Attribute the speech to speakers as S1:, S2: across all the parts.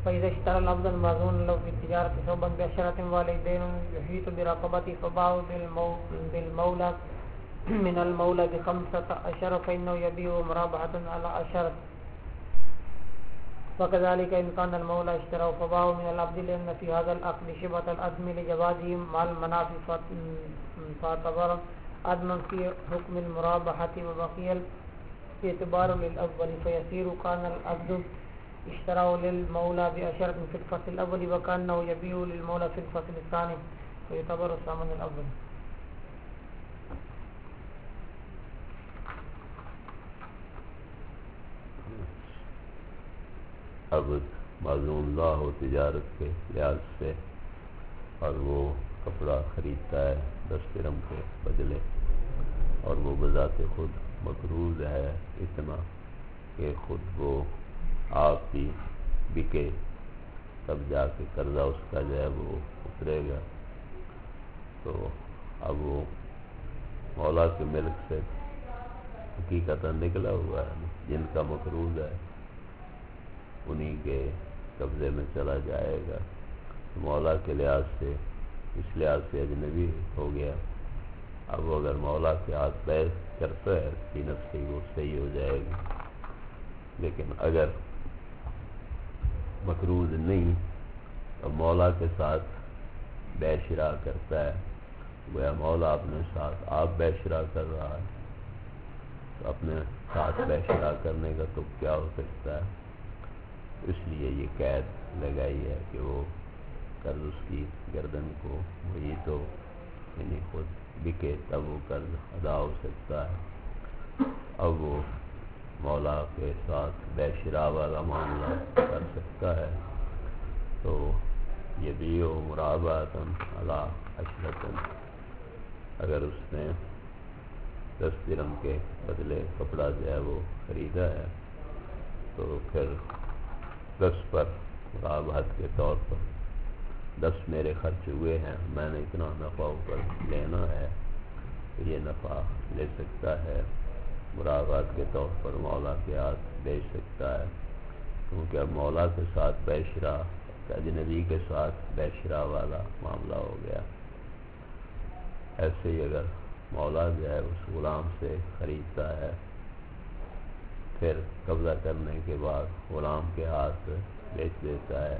S1: فإذا اشترى العبد المأذون له في التجارة ثوبا بعشرة والدين يحيط برقبته فباعوا بالمولى من المولى ب15 فإنه يبيع مرابحة على 10. وكذلك إن كان المولى اشتراه فباعوا من العبد لأن في هذا العقد شبهة الأدم لجوازه مع المنافع فاعتبر أدما في حكم المرابحة وبقي الاعتبار للأول فيصير كان العبد اشتراه للمولى ب10 في الفصل الأول وكأنه يبيع للمولى في الفصل الثاني فيعتبر الثمن الأول.
S2: اب معذون لا ہو تجارت کے لحاظ سے اور وہ کپڑا خریدتا ہے 10 درہم کے بدلے اور وہ بذات خود مقروض ہے اتنا کہ خود وہ آپ بھی بکے تب جا کے قرضہ اس کا جو ہے وہ اترے گا. تو اب وہ مولا کے ملک سے حقیقتاً نکلا ہوا ہے جن کا مقروض ہے انہی کے قبضے میں چلا جائے گا. مولا کے لحاظ سے اس لحاظ سے اجنبی ہو گیا. اب وہ اگر مولا کے ہاتھ بیع کرتا ہے قیمت سے وہ صحیح ہو جائے گی. لیکن اگر مقروض نہیں تو مولا کے ساتھ بیع شراء کرتا ہے گویا مولا اپنے ساتھ آپ بیع شراء کر رہا ہے تو اپنے ساتھ بیع شراء کرنے کا تو کیا ہو سکتا ہے. اس لیے یہ قید لگائی ہے کہ وہ قرض اس کی گردن کو وہی تو یعنی خود بکے تب وہ قرض ادا ہو سکتا ہے. اب وہ مولا کے ساتھ بیع شراء والا معاملہ کر سکتا ہے تو یہ بھی ہو مرابحۃ علی 10. اگر اس نے 10 درہم کے بدلے کپڑا جو ہے وہ خریدا ہے تو پھر 10 پر مرابحت کے طور پر 10 میرے خرچ ہوئے ہیں میں نے اتنا نفع اوپر لینا ہے تو یہ نفع لے سکتا ہے. مرابحت کے طور پر مولا کے ہاتھ بیچ سکتا ہے کیونکہ اب مولا کے ساتھ بیع شراء اجنبی کے ساتھ بیع شراء والا معاملہ ہو گیا. ایسے ہی اگر مولا جو ہے اس غلام سے خریدتا ہے پھر قبضہ کرنے کے بعد غلام کے ہاتھ بیچ دیتا ہے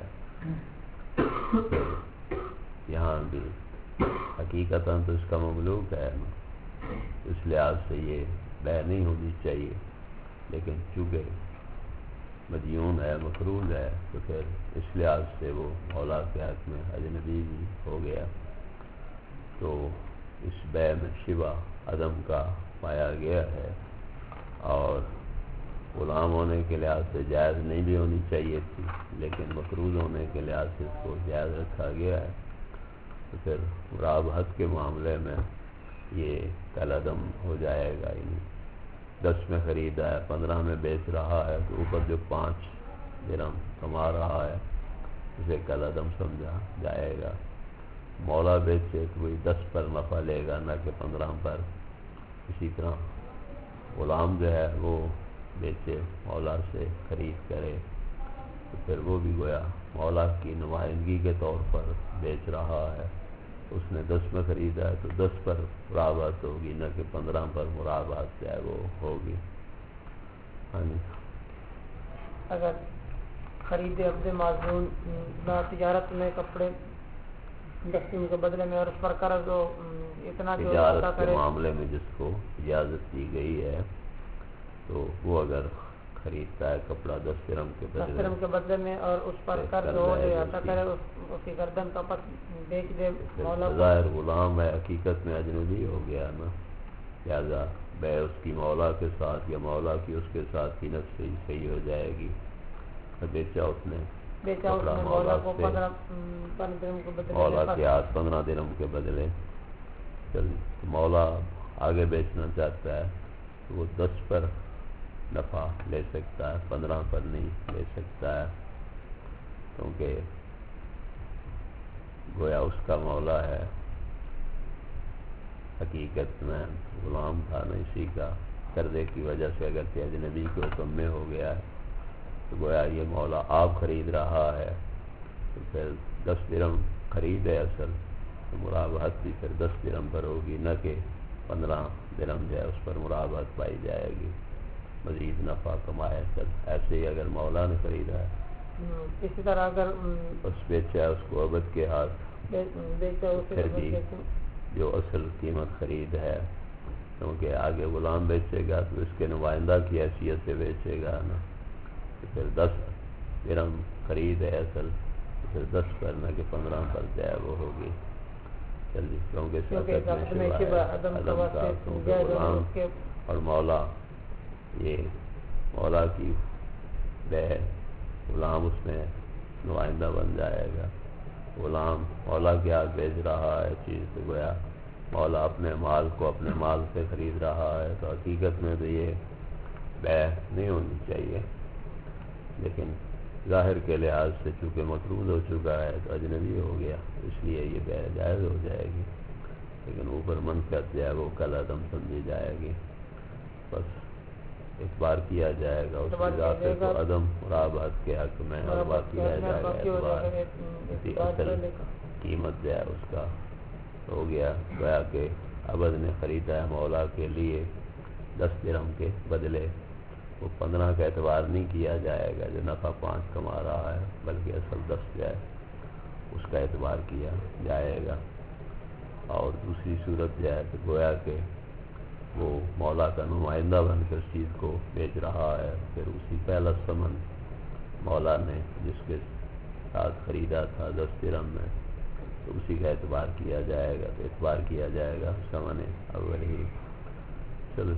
S2: یہاں بھی حقیقتاً تو اس کا مملوک ہے اس لحاظ سے یہ بیع نہیں ہونی چاہیے. لیکن چونکہ مدیون ہے مقروض ہے تو پھر اس لحاظ سے وہ مولا کے حق میں اجنبی بھی ہو گیا. تو اس بیع میں شبہ عدم کا پایا گیا ہے اور غلام ہونے کے لحاظ سے جائز نہیں بھی ہونی چاہیے تھی لیکن مقروض ہونے کے لحاظ سے اس کو جائز رکھا گیا ہے. تو پھر مرابحت کے معاملے میں یہ کالعدم ہو جائے گا. یعنی 10 میں خریدا ہے 15 میں بیچ رہا ہے تو اوپر جو 5 درہم کما رہا ہے اسے کالعدم سمجھا جائے گا. مولا بیچے تو وہی 10 پر نفع لے گا نہ کہ 15 پر. اسی طرح غلام جو ہے وہ بیچے مولا سے خرید کرے تو پھر وہ بھی گویا مولا کی نمائندگی کے طور پر بیچ رہا ہے. اس نے 10 میں خریدا ہے تو 10 پر مرابحت ہوگی نہ کہ 15 پر مرابحت جو ہے وہ ہوگی.
S1: اگر خرید عبد معذون تجارت میں کپڑے 10 درہم کے بدلے میں اور اس پر قرض ہو اتنا جو
S2: تجارت کے معاملے میں جس کو اجازت دی گئی ہے تو وہ اگر خریدتا ہے کپڑا 10 درہم کے
S1: بدلے میں اور اس پر قرض ہو عطا کرے اس کی گردن کا پس بیچ دے مولا
S2: ظاہر غلام ہے حقیقت میں اجنبی ہو گیا نا. لہذا بیع اس کی مولا کے ساتھ یا مولا کی اس کے ساتھ قیمت سے صحیح ہو جائے گی. بیچا اس نے مولا کے ہاتھ 15 درہم کے بدلے مولا آگے بیچنا چاہتا ہے تو وہ 10 پر نفع لے سکتا ہے 15 پر نہیں لے سکتا ہے کیونکہ گویا اس کا مولا ہے حقیقت میں غلام تھا نا اسی کا قرضے کی وجہ سے اگرچہ اجنبی کے حکم میں ہو گیا ہے تو تو گویا یہ مولا آپ خرید رہا ہے، تو پھر 10 درہم خرید ہے اصل، تو مرابحت بھی پھر 10 درہم پر ہوگی، نہ کہ 15 درہم جو ہے اس پر مرابحت پائی جائے گی، مزید نفع کمائے چل۔ ایسے ہی اگر مولا نے خریدا ہے
S1: اسی طرح اگر
S2: اس بیچا اس کو عبد کے ہاتھ،
S1: بیچا
S2: پھر بھی جو اصل قیمت خرید ہے، کیونکہ آگے غلام بیچے گا تو اس کے نمائندہ کی حیثیت سے بیچے گا نا، تو پھر 10 درہم خرید ہے اصل، تو پھر 10 پر نہ کہ 15 پر جائے وہ ہوگی چلیے، کیونکہ سیاست میں شبہ ہے عدم کا، کیونکہ غلام اور مولا، یہ مولا کی بے، غلام اس میں نمائندہ بن جائے گا، غلام مولا کے ہاتھ بیچ رہا ہے چیز، تو گویا مولا اپنے مال کو اپنے مال سے خرید رہا ہے، تو حقیقت میں تو یہ بے نہیں ہونی چاہیے، لیکن ظاہر کے لحاظ سے چونکہ مطرود ہو چکا ہے تو اجنبی ہو گیا، اس لیے یہ بے جائز ہو جائے گی، لیکن اوپر منفعت جو ہے وہ کل عدم سمجھی جائے گی، بس اعتبار کیا جائے گا اس اضافے کو عدم مرابحت کے حق میں، اور باقی رہ جائے گا اعتبار اسی اصل قیمت جو ہے اس کا ہو گیا، گویا کہ عبد نے خریدا ہے مولا کے لیے 10 درہم کے بدلے، وہ 15 کا اعتبار نہیں کیا جائے گا جو نفع 5 کما رہا ہے، بلکہ اصل 10 جو ہے اس کا اعتبار کیا جائے گا۔ اور دوسری صورت جو ہے تو گویا کہ وہ مولا کا نمائندہ بن کر اس چیز کو بیچ رہا ہے، پھر اسی پہلا ثمن مولا نے جس کے ساتھ خریدا تھا 10 درہم میں، تو اسی کا اعتبار کیا جائے گا، تو اعتبار کیا جائے گا ثمن اول ہی۔ چلو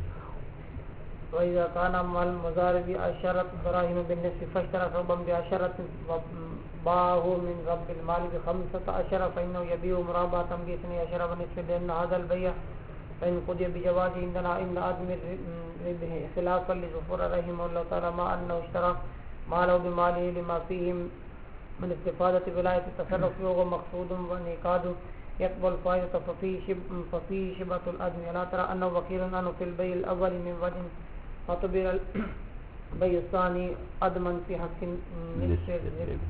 S1: وَإِذَا كَانَ مَعَ الْمُضَارِبِ عَشَرَةُ دَرَاهِمَ بِالنِّصْفِ فَاشْتَرَى ثَوْبًا بِعَشَرَةٍ وَبَاعَهُ مِنْ رَبِّ الْمَالِ ب15 فَإِنَّهُ يَبِيعُ مُرَابَحَةً ب12 بِالنِّصْفِ لِأَنَّ هَذَا الْبَيْعَ فإن قضي بجوازه عندنا عند عدم الربح خلافا لظفر رحمه الله تعالى ما أنه اشترى ماله بماله لما فيه من استفادة ولاية التصرف وهو مقصود وانعقاد يقبل فائدة ففيه شبهة العدم، لا ترى أنه وكيل عنه في البيع الأول من وجه فاعتبر البيع الثاني عدما في حق نصف الربح۔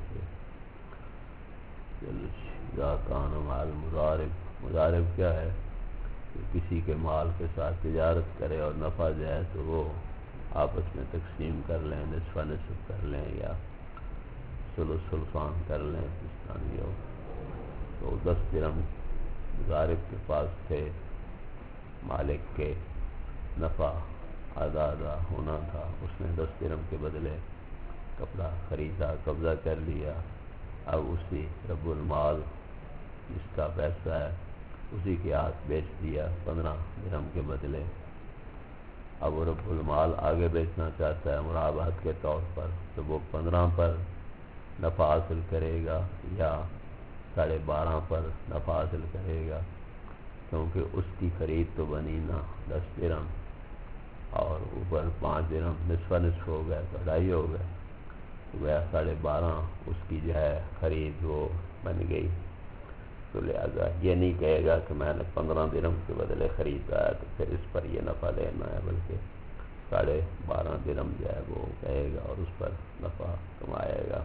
S2: إذا كان مع المضارب، مضارب کیا ہے؟ کسی کے مال کے ساتھ تجارت کرے اور نفع جائے تو وہ آپس میں تقسیم کر لیں، نصف نصف کر لیں یا ثلث ثلثان کر لیں، اس طرح بھی ہو، تو 10 درہم مضارب کے پاس تھے، مالک کے نفع آدھا آدھا ہونا تھا، اس نے 10 درہم کے بدلے کپڑا خریدا، قبضہ کر لیا، اب اسی رب المال جس کا پیسہ ہے اسی کے ہاتھ بیچ دیا 15 درہم کے بدلے، اب وہ رب المال آگے بیچنا چاہتا ہے مرابحت کے طور پر، تو وہ 15 پر نفع حاصل کرے گا یا 12.5 پر نفع حاصل کرے گا، کیونکہ اس کی خرید تو بنی نا 10 درہم اور اوپر 5 درہم نصف نصف ہو گئے تو 2.5 ہو گئے، تو گیا 12.5 اس کی جو ہے خرید وہ بن گئی، تو لہذا یہ نہیں کہے گا کہ میں نے 15 درہم کے بدلے خریدا ہے تو پھر اس پر یہ نفع لینا ہے، بلکہ 12.5 درہم جو ہے وہ کہے گا اور اس پر نفع کمائے گا۔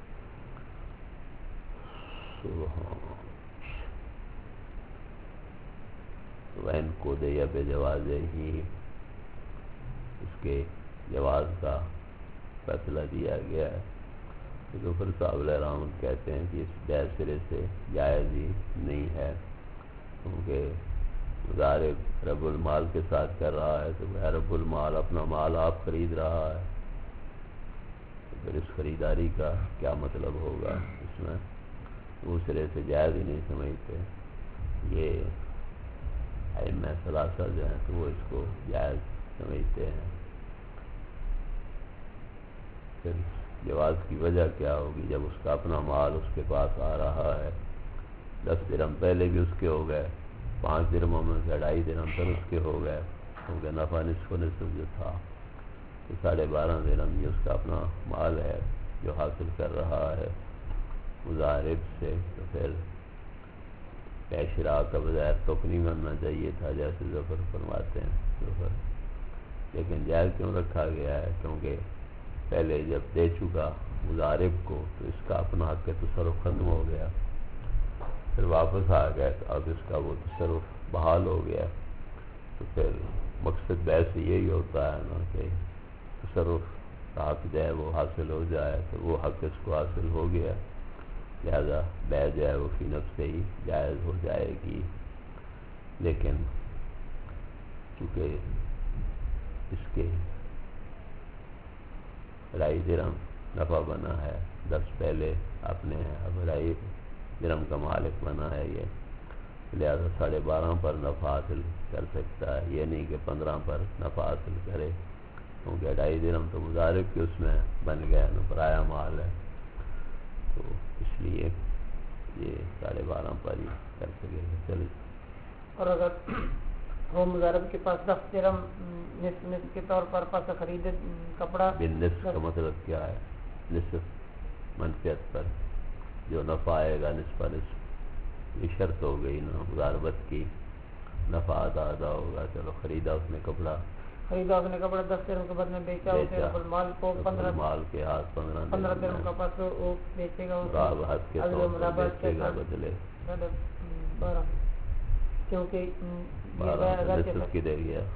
S2: وَإِنْ قُضِيَ بِجَوَازِهِ، اس کے جواز کا فیصلہ دیا گیا ہے، تو پھر صاحب رحمت کہتے ہیں کہ اس بے سرے سے جائز ہی نہیں ہے، کیونکہ مضارب رب المال کے ساتھ کر رہا ہے، تو رب المال اپنا مال آپ خرید رہا ہے، تو پھر اس خریداری کا کیا مطلب ہوگا، اس میں دوسرے سے جائز ہی نہیں سمجھتے، یہ ائمہ ثلاثہ جو ہیں تو وہ اس کو جائز سمجھتے ہیں۔ پھر جواز کی وجہ کیا ہوگی؟ جب اس کا اپنا مال اس کے پاس آ رہا ہے، 10 درہم پہلے بھی اس کے ہو گئے، 5 درہموں میں سے 2.5 درہم پر اس کے ہو گئے، کیونکہ نفع نصف نصف جو تھا، تو 12.5 درہم یہ اس کا اپنا مال ہے جو حاصل کر رہا ہے مضارب سے، تو پھر شراء کا بظاہر تک نہیں بننا چاہیے تھا جیسے ظفر فرماتے ہیں ظفر، لیکن جائز کیوں رکھا گیا ہے؟ کیونکہ پہلے جب دے چکا مضارب کو تو اس کا اپنا حق تصرف ختم ہو گیا، پھر واپس آ گیا تو اب اس کا وہ تصرف بحال ہو گیا، تو پھر مقصد ویسے یہی ہوتا ہے نا کہ تصرف کا حق جو ہے وہ حاصل ہو جائے، تو وہ حق اس کو حاصل ہو گیا، لہذا بیع جو ہے وہ فی نفس سے ہی جائز ہو جائے گی۔ لیکن چونکہ اس کے 2.5 درہم نفع بنا ہے، درس پہلے اپنے اب 2.5 درہم کا مالک بنا ہے یہ، لہذا 12.5 پر نفع حاصل کر سکتا ہے، یہ نہیں کہ 15 پر نفع حاصل کرے، کیونکہ 2.5 درہم تو مضارب کے اس میں بن گیا نا، پرایا مال ہے، تو اس لیے یہ 12.5 پر ہی کر سکے گا۔ چلے،
S1: اور اگر وہ مضارب کے پاس 10 درہم نصف کے طور پر پاس خریدے کپڑا،
S2: بالنصف کا مطلب کیا ہے؟ نصف منفیت پر جو نفع آئے گا نصف نصف، یہ شرط ہو گئی نا مضاربت کی، نفع آدھا ہوگا، چلو خریدا اس نے کپڑا،
S1: 10 درہم کے بعد میں بیچا اسے رب المال کو 15
S2: مال کے ہاتھ 15
S1: درہم کا پاس وہ بیچے گا،
S2: مرابحت کے طور پر بیچے گا بدلے
S1: 12، کیونکہ
S2: 12 نصف کی دے گیا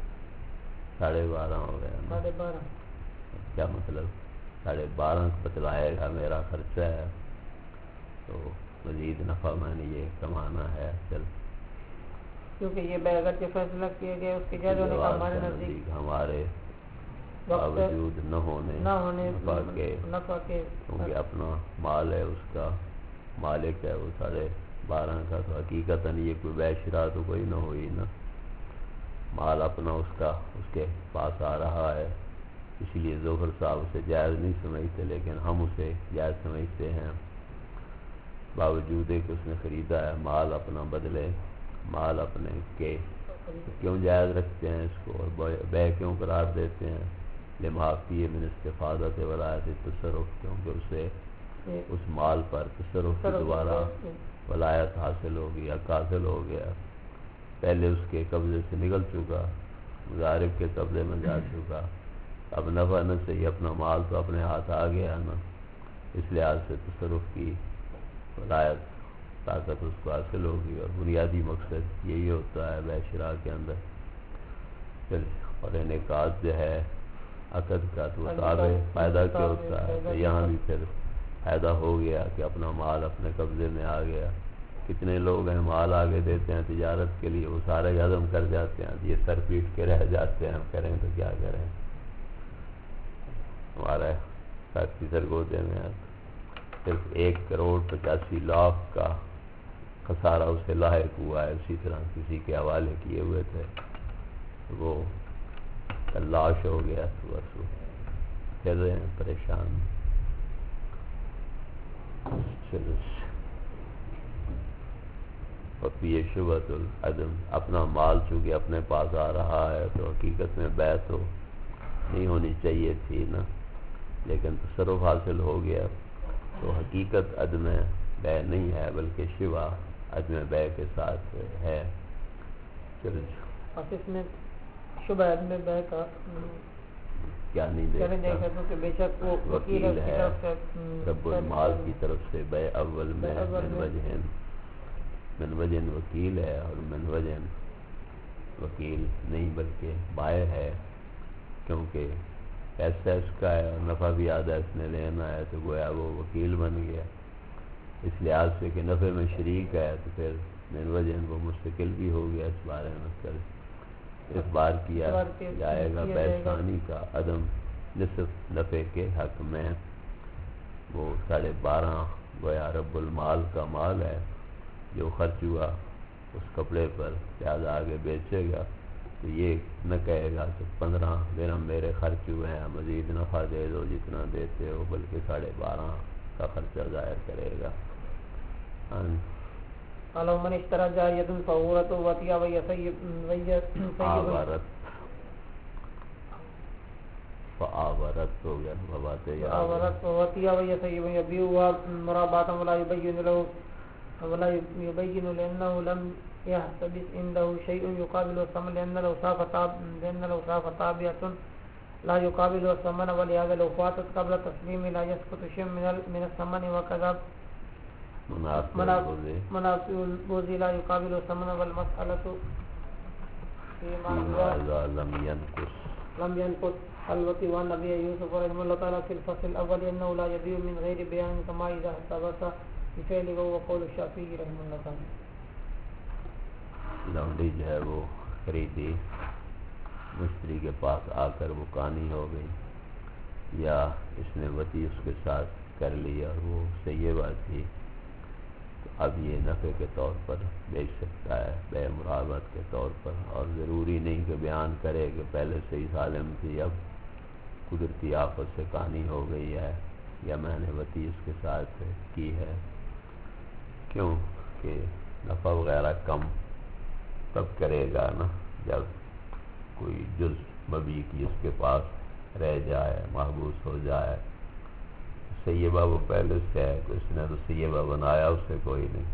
S2: 12.5 ہو گیا نا،
S1: 12.5
S2: کیا مطلب 12.5 بتلائے گا میرا خرچہ ہے، تو مزید نفع میں نے یہ کمانا ہے، چل،
S1: کیونکہ یہ بیع اگر جو فیصلہ کیے گئے اس کے جائز ہونے کا ہمارے نزدیک
S2: ہمارے باوجود نہ ہونے
S1: نفع کے،
S2: کیونکہ اپنا مال ہے، اس کا مالک ہے وہ 12.5 کا، تو حقیقتاً یہ کوئی بیع شراء تو کوئی نہ ہوئی نا، مال اپنا اس کا اس کے پاس آ رہا ہے، اسی لیے ظفر صاحب اسے جائز نہیں سمجھتے، لیکن ہم اسے جائز سمجھتے ہیں، باوجود ہے کہ اس نے خریدا ہے، مال اپنا بدلے مال اپنے کے کیوں جائز رکھتے ہیں اس کو، اور بیع کیوں قرار دیتے ہیں؟ لمحافی من استفادت ولایت التصرف، کیونکہ اسے اس مال پر تصرف کی دوبارہ ولایت حاصل ہو گئی، حق حاصل ہو گیا، پہلے اس کے قبضے سے نکل چکا، مضارب کے قبضے میں جا چکا، اب نفع نہ صحیح اپنا مال تو اپنے ہاتھ آ گیا نا، اس لحاظ سے تصرف کی ولایت طاقت اس کو حاصل ہوگی، اور بنیادی مقصد یہی ہوتا ہے بیع شراء کے اندر۔ اور انعقاد جو ہے عقد کا تو تابع فائدہ کیا ہوتا ہے، تو یہاں بھی پھر فائدہ ہو گیا کہ اپنا مال اپنے قبضے میں آ گیا۔ کتنے لوگ ہیں مال آگے دیتے ہیں تجارت کے لیے، وہ سارے ہضم کر جاتے ہیں، یہ سر پیٹ کے رہ جاتے ہیں، ہم کریں تو کیا کریں، ہمارا ساکسی سرگودے میں صرف 1,85,00,000 کا خسارہ اسے لاحق ہوا ہے، اسی طرح کسی کے حوالے کیے ہوئے تھے، وہ تلاش ہو گیا، تو بس وہ پھر رہے ہیں پریشان۔ وفی شبہۃ العدم، اپنا مال چونکہ اپنے پاس آ رہا ہے تو حقیقت میں بیع تو نہیں ہونی چاہیے تھی نا، لیکن تصرف حاصل ہو گیا، تو حقیقت عدم بیع نہیں ہے بلکہ شبہ عدم بیع کے ساتھ ہے۔
S1: اس میں شبہ عدم بیع کا
S2: کیا نہیں دیکھتا
S1: کہ بے شک وہ
S2: وکیل ہے رب المال کی طرف سے بیع اول میں من وجہ وکیل ہے، اور من وجہ وکیل نہیں بلکہ بائع ہے، کیونکہ پیسہ اس کا ہے اور نفع بھی آدھا اس نے لینا ہے، تو گویا وہ وکیل بن گیا، اس لحاظ سے کہ نفع میں شریک ہے، تو پھر من وجہ وہ مستقل بھی ہو گیا، اس بارے میں کل اس بار کیا جائے گا بیع ثانی کا عدم نصف نفع کے حق میں، وہ 12.5 گویا رب المال کا مال ہے جو خرچ ہوا اس کپڑے پر، لہٰذا آگے بیچے گا تو یہ نہ کہے گا کہ 15 درہم میرے خرچ ہوئے ہیں، مزید نفع دے دو جتنا دیتے ہو، بلکہ 12.5 کا خرچہ ظاہر کرے گا۔
S1: قالوا من اشترى جارية فعورة وطيا
S2: فآورت ہو گیا بات ہے،
S1: فآورت وطيا يبيعها مرابعة ولا يبين لأنه لم يحتبس عنده شيء يقابل الثمن، لأن الأوصاف تابعة لا يقابل الثمن ولهذا لو فاتت قبل تسليم لا يسقط شيء من الثمن وكذا منافع البوز لا يقابل الثمن والمسألة فيما لم ينقص الوتي والنبي يوسف رحمه الله تعالى في الفصل الأول أنه لا يبيع من غير بيان كما إذا احتبس بفعله وقول الشافعي رحمه الله تعالى.
S2: لونڈی جو ہے وہ خریدی، مشتری کے پاس آ کر وہ کانی ہو گئی، یا اس نے وتی اس کے ساتھ کر لی اور وہ سیبہ تھی، تو اب یہ نفع کے طور پر بیچ سکتا ہے، بے مراعبت کے طور پر، اور ضروری نہیں کہ بیان کرے کہ پہلے سے ہی سالم تھی، اب قدرتی آفت سے کانی ہو گئی ہے یا میں نے وتی اس کے ساتھ کی ہے. کیوں کہ نفع وغیرہ کم تب کرے گا نا جب کوئی جز مبی کی اس کے پاس رہ جائے، محبوس ہو جائے. سیبہ وہ پہلے سے ہے تو اس نے تو سیبہ بنایا، اس سے کوئی نہیں،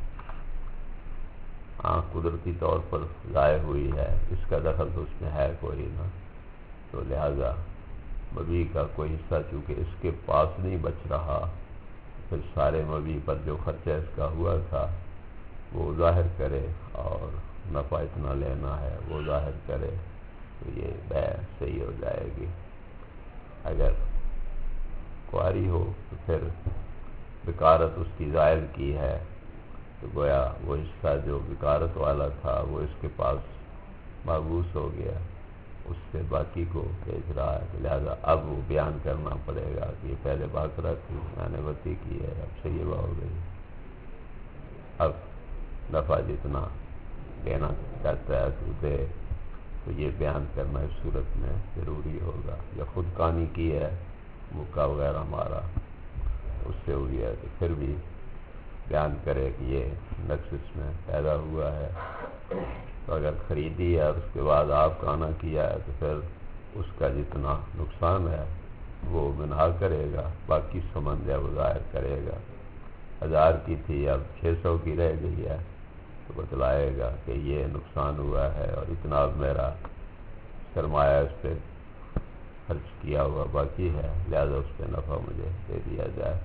S2: قدرتی طور پر ضائع ہوئی ہے، اس کا دخل تو اس میں ہے کوئی نہ، تو لہذا مبی کا کوئی حصہ چونکہ اس کے پاس نہیں بچ رہا، پھر سارے مبی پر جو خرچہ اس کا ہوا تھا وہ ظاہر کرے اور نفع اتنا لینا ہے وہ ظاہر کرے، تو یہ بیع صحیح ہو جائے گی. اگر کواری ہو تو پھر بکارت اس کی زائل کی ہے، تو گویا وہ حصہ جو بکارت والا تھا وہ اس کے پاس محبوس ہو گیا، اس سے باقی کو بیچ رہا ہے، لہذا اب وہ بیان کرنا پڑے گا کہ یہ پہلے باقرہ تھی، میں نے وتی کی ہے، اب سیبہ ہو گئی، اب نفع جتنا لینا چاہتا ہے تو دے. تو یہ بیان کرنا اس صورت میں ضروری ہوگا. یا خود کانی کی ہے، مکہ وغیرہ مارا، اس سے ہوئی ہے، تو پھر بھی بیان کرے کہ یہ نقص اس میں پیدا ہوا ہے. تو اگر خریدی ہے اور اس کے بعد آپ کانا کیا ہے تو پھر اس کا جتنا نقصان ہے وہ بنا کرے گا، باقی سمن جو وہ ظاہر کرے گا. 1000 کی تھی اب 600 کی رہ گئی ہے تو بتلائے گا کہ یہ نقصان ہوا ہے اور اتنا اب میرا سرمایہ اس پہ خرچ کیا ہوا باقی ہے، لہذا اس پہ نفع مجھے دے دیا جائے.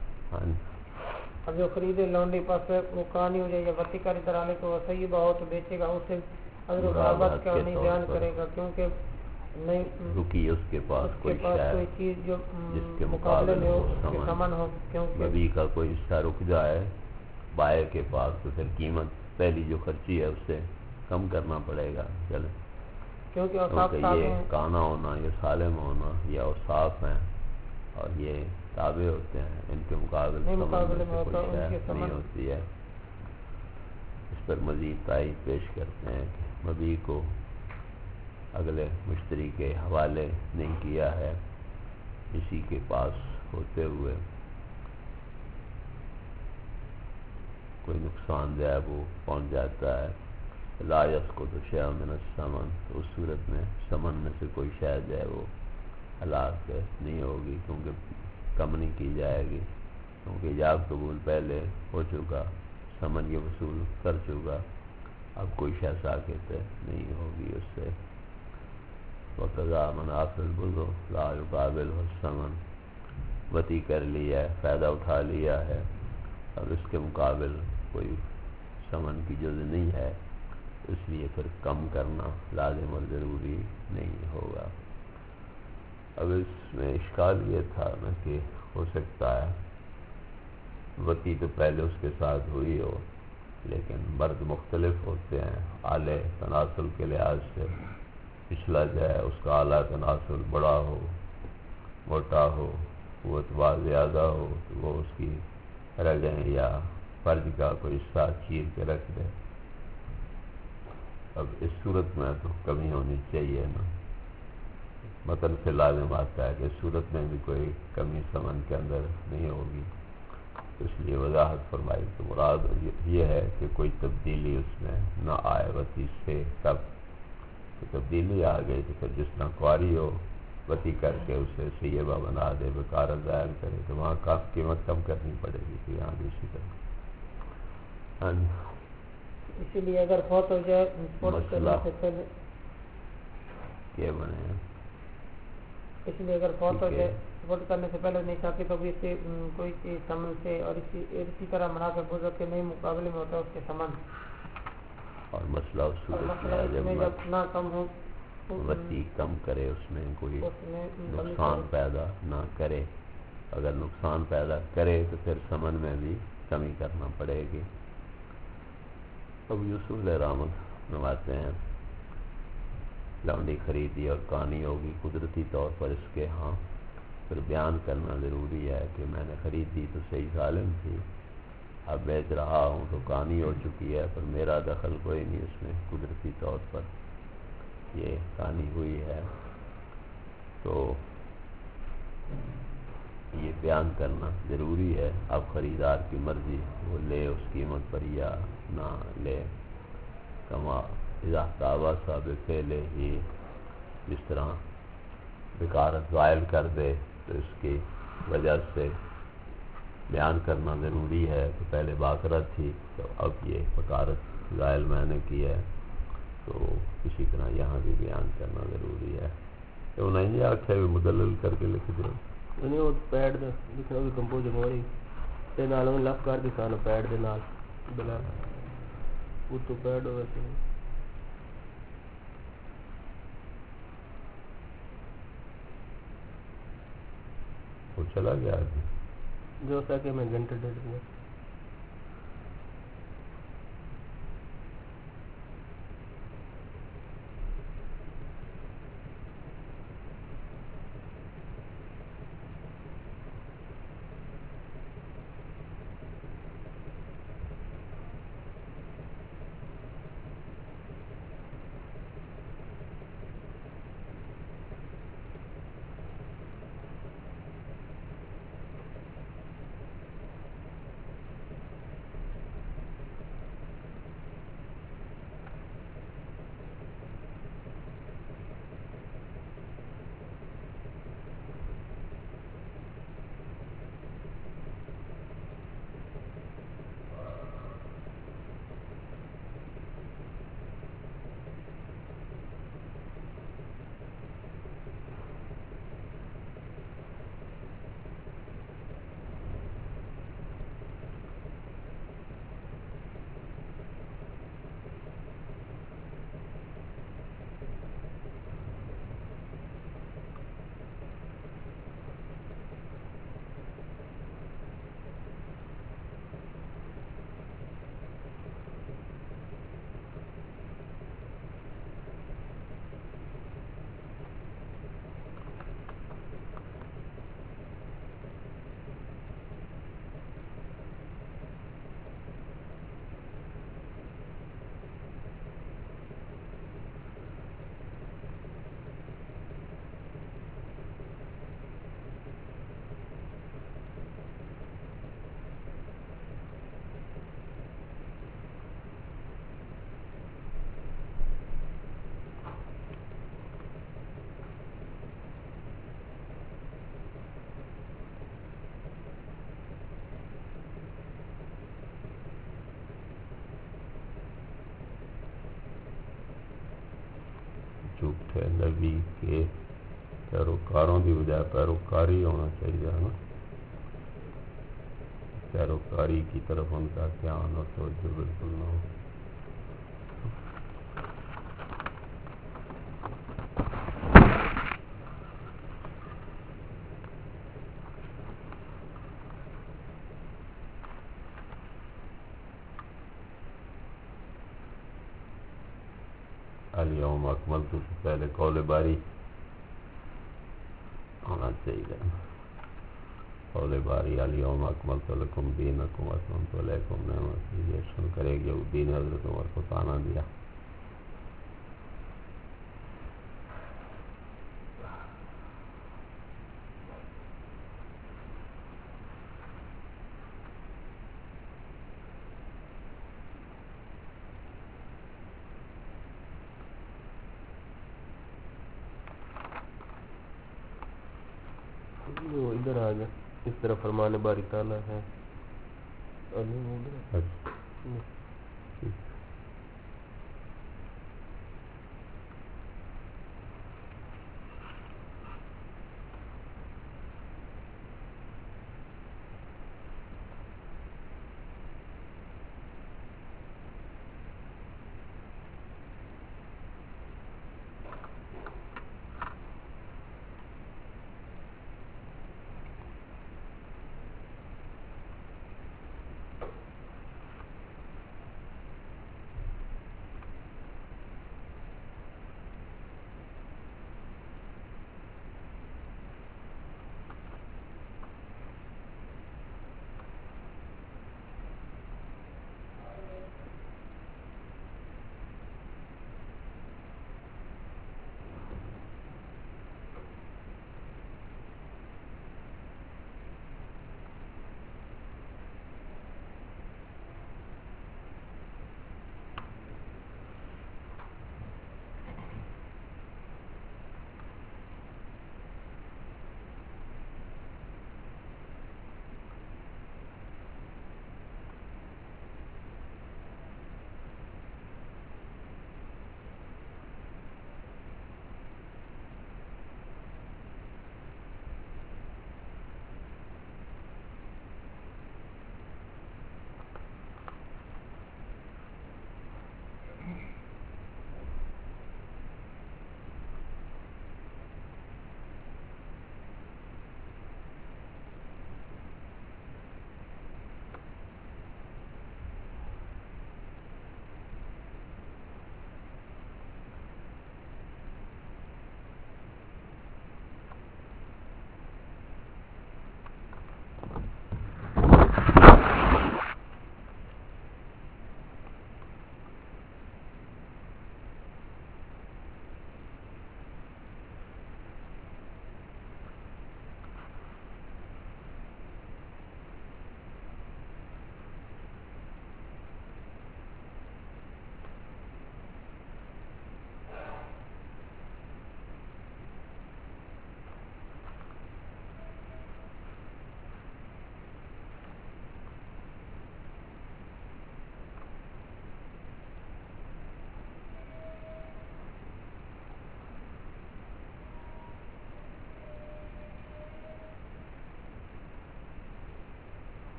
S1: اب جو خریدے لونڈی پاس وہ کہانی ہو جائے یا وتی کا ادھر آنے کو وہ صحیح بہت بیچے گا، اسے اگر برابر کا نہیں بیان کرے گا کیونکہ نہیں
S2: رکی اس کے پاس کوئی
S1: چیز جو
S2: جس کے مقابلے میں
S1: سمن ہو، کیونکہ
S2: مبی کا کوئی حصہ رک جائے بائے کے پاس تو پھر قیمت پہلی جو خرچی ہے اس سے کم کرنا پڑے گا. چلے
S1: کیونکہ
S2: یہ کانا ہونا، یہ سالم ہونا، یہ اوصاف ہیں اور یہ تابع ہوتے ہیں، ان کے مقابلے میں نہیں ہوتی ہے. اس پر مزید تائید پیش کرتے ہیں کہ مبی کو اگلے مشتری کے حوالے نہیں کیا ہے، اسی کے پاس ہوتے ہوئے کوئی نقصان جو ہے وہ پہنچ جاتا ہے. لا یسقط شیء من الثمن، تو اس صورت میں ثمن میں سے کوئی شے جو ہے وہ ہلاک نہیں ہوگی، کیونکہ کم نہیں کی جائے گی، کیونکہ ایجاب قبول پہلے ہو چکا، ثمن یہ وصول کر چکا، اب کوئی شے ساقط نہیں ہوگی اس سے. وقضا منافع البضع لا یقابل الثمن، وتی کر لیا ہے، فائدہ اٹھا لیا ہے، اب اس کے مقابل کوئی ثمن کی جز نہیں ہے، اس لیے پھر کم کرنا لازم اور ضروری نہیں ہوگا. اب اس میں اشکال یہ تھا نا کہ ہو سکتا ہے وتی تو پہلے اس کے ساتھ ہوئی ہو، لیکن مرد مختلف ہوتے ہیں اعلی تناسل کے لحاظ سے. پچھلا جو ہے اس کا اعلیٰ تناسل بڑا ہو، موٹا ہو، قوت بہت زیادہ ہو، تو وہ اس کی رگیں یا فرج کا کوئی حصہ چیر کے رکھ دے. اب اس صورت میں تو کمی ہونی چاہیے نا، مطلب سے لازم آتا ہے کہ اس صورت میں بھی کوئی کمی ثمن کے اندر نہیں ہوگی، اس لیے وضاحت فرمائی. تو مراد یہ ہے کہ کوئی تبدیلی اس میں نہ آئے وتی سے. تب کہ تبدیلی آ گئی تو پھر جس طرح کواری ہو وتی کر کے اسے سیبہ بنا دے، بکارت ظاہر کرے، تو وہاں کافی قیمت کم کرنی پڑے گی، تو یہاں بھی اسی طرح.
S1: اسی لیے اگر فوت ہو جائے
S2: مسئلہ یہ بنے
S1: اس لیے اگر فوت ہو جائے فوت کرنے سے پہلے نہیں چاہتے تو بھی اس سے کوئی چیز سمن سے اور اسی طرح منافع بزرگ کے نئے مقابلے میں ہوتا ہے اس کے سمن
S2: اور مسئلہ اس میں
S1: جب نہ کم ہو
S2: وسیع کم کرے اس میں کوئی نقصان پیدا نہ کرے. اگر نقصان پیدا کرے تو پھر سمن میں بھی کمی کرنا پڑے گی. اب یوسف علیہ رحمت نماتے ہیں لونڈی خریدی اور کہانی ہوگی قدرتی طور پر اس کے ہاں پھر بیان کرنا ضروری ہے کہ میں نے خریدی تو صحیح ظالم تھی, اب بیچ رہا ہوں تو کہانی ہو چکی ہے پر میرا دخل کوئی نہیں اس میں, قدرتی طور پر یہ کہانی ہوئی ہے. تو یہ بیان کرنا ضروری ہے. اب خریدار کی مرضی وہ لے اس قیمت پر یا نہ لے. کما اذا دعویٰ ثابت لے ہی, جس طرح بکارت زائل کر دے تو اس کی وجہ سے بیان کرنا ضروری ہے. تو پہلے باقرت تھی تو اب یہ بکارت زائل میں نے کی ہے, تو اسی طرح یہاں بھی بیان کرنا ضروری ہے. تو نہیں آخیا بھی مدلل کر کے لکھ دو
S3: نہیں وہ پیڈ دے لکھنا بھی کمپوزنگ ہو رہی تے نال لف کر کے سانو پیڈ دے نال بلا وہ تو پیڈ ہوئے تھے
S2: وہ چلا گیا
S3: جو سا کہ میں گھنٹے ڈیڑھ دیا.
S2: جھوٹے نبی کے پیروکاروں کی بجائے پیروکاری ہونا چاہیے ہے نا. پیروکاری کی طرف ان کا دھیان اور توجہ بالکل نہ ہو. الیوم اکملت سے پہلے قول باری ہونا چاہیے. قول باری الیوم اکملت لکم دینکم واتممت علیکم نعمتی, یہ سن کر ایک یہودی نے حضرت عمر کو تانا دیا.
S3: وہ ادھر آ گیا اس طرح فرمان باری تعالیٰ ہے.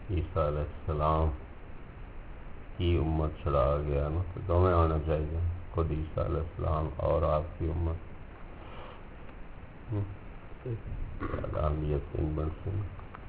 S2: عیسیٰ علیہ السلام کی امت چھڑا گیا نا، تو دونوں آنا چاہیے، خود عیسیٰ علیہ السلام اور آپ کی امت اہمیت نہیں بن سکتی۔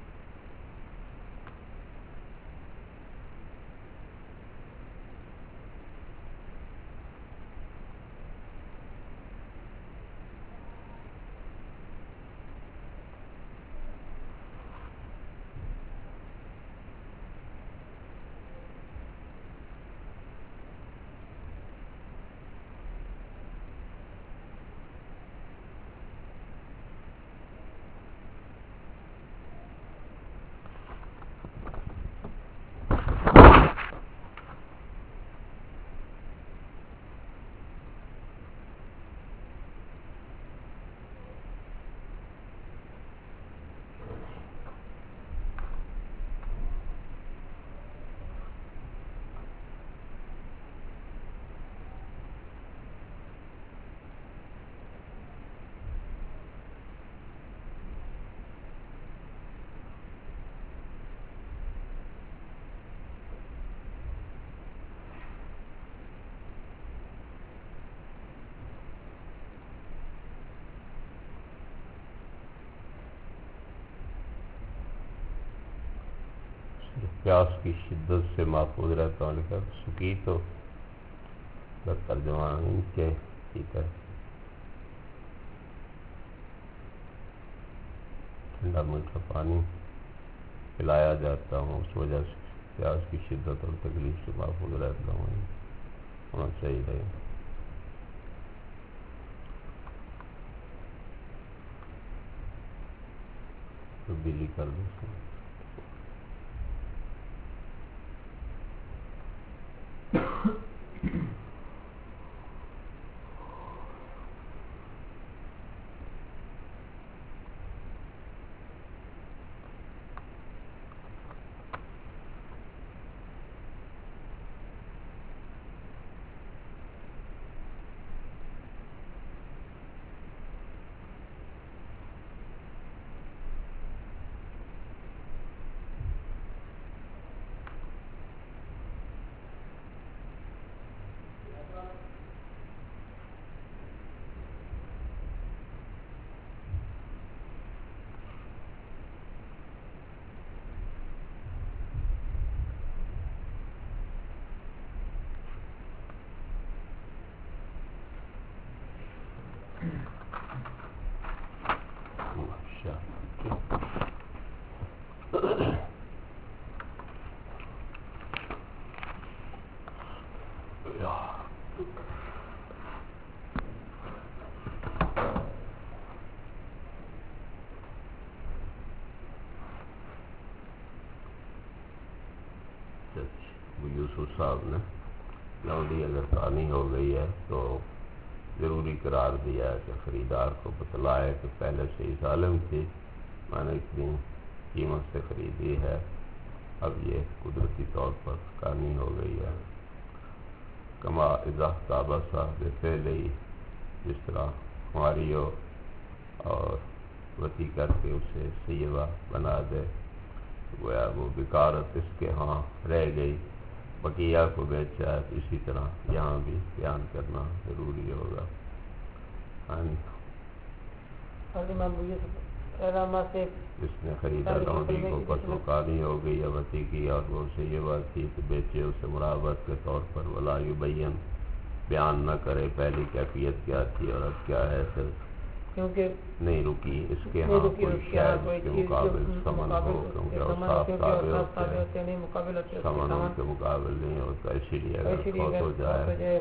S2: پیاس کی شدت سے محفوظ رہتا ہوں، لکھا سکی تو ترجمان کے ٹھیک ہے، ٹھنڈا میٹھا پانی پلایا جاتا ہوں، اس وجہ سے پیاس کی شدت اور تکلیف سے محفوظ رہتا ہوں، ہونا چاہیے۔ تبدیلی کر دیں۔ یوسف صاحب نے لونڈی اگر کانی ہو گئی ہے تو ضروری قرار دیا ہے کہ خریدار کو بتلائے کہ پہلے سے ہی ظالم تھی، میں نے اتنی قیمت سے خریدی ہے، اب یہ قدرتی طور پر کانی ہو گئی ہے۔ کما اذا تابسا بفعلہ، جس طرح ہماری ہو اور وتی کر کے اسے سیبہ بنا دے، گویا وہ بکارت اس کے ہاں رہ گئی، بقیہ کو بیچا ہے، تو اسی طرح یہاں بھی بیان کرنا ضروری ہوگا۔ جس نے خریدا لونڈی کو پس وہ کانی ہو گئی یا وتی کی اور وہ سیبہ تھی تو بیچے اسے مراوت کے طور پر، ولا یبین، بیان نہ کرے پہلی کیفیت کیا تھی اور اب کیا ہے، پھر
S1: کیونکہ
S2: نہیں رکی اس کے ہاں کوئی شاید اس کے مقابل سمن ہو، کیونکہ اوصاف تابع ہوتے ہیں، سمن ان کے مقابل نہیں ہوتا، اسی لیے اگر فوت ہو جائے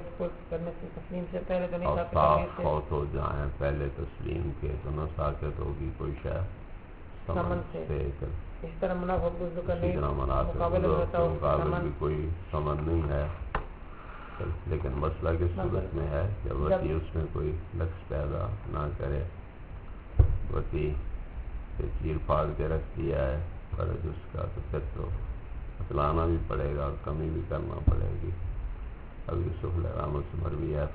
S2: اوصاف فوت ہو جائیں پہلے تسلیم کے تو نہ ساکت ہوگی کوئی شاید سمن سے،
S1: اس طرح منافق
S2: اسی طرح منافق کے مقابل بھی کوئی سمن نہیں ہے، لیکن مسئلہ کس صورت میں ہے جب وتی اس میں کوئی لفظ پیدا نہ کرے، وتی سے چیر پھاڑ کے رکھ دیا ہے فرض اس کا، تو پھر تو بتلانا بھی پڑے گا اور کمی بھی کرنا پڑے گی۔ اب یوسف علیہ السلام سے مروی ہے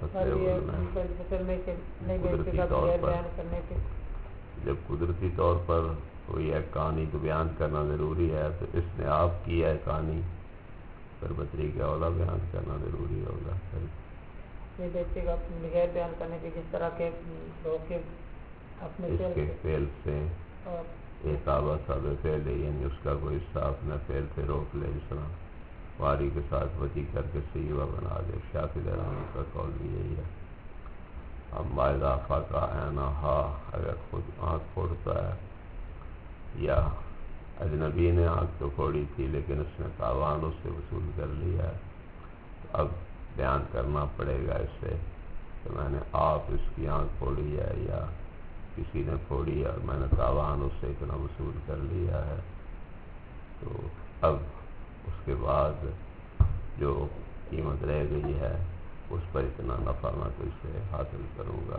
S2: قدرتی طور پر، جب قدرتی طور پر کوئی ایک کہانی کو بیان کرنا ضروری ہے تو اس نے آپ کی ہے کہانی، پھر بطری کے اولا بیان کرنا ضروری ہوگا.
S1: یہ بیچے گا بغیر بیان کرنے کے، جس طرح کے لوگ کے اپنے
S2: اس کے فعل سے اعتابہ صاحب فعل ہے، یعنی اس کا کوئی حصہ اپنے فعل سے روک لے، جس طرح واری کے ساتھ وطی کر کے سیوا بنا دے. شافعی رحمہ کا قول بھی یہی ہے. اب مائدہ فاقہ عینہ ہا، اگر خود آنکھ پھوڑتا ہے یا اجنبی نے آنکھ تو پھوڑی تھی لیکن اس نے تاوان اس سے وصول کر لیا ہے، تو اب بیان کرنا پڑے گا اس سے کہ میں نے آپ اس کی آنکھ پھوڑی ہے یا کسی نے پھوڑی ہے اور میں نے تاوان اس سے اتنا وصول کر لیا ہے. تو اب اس کے بعد جو قیمت رہ گئی ہے اس پر اتنا نفع میں تو اس سے حاصل کروں گا.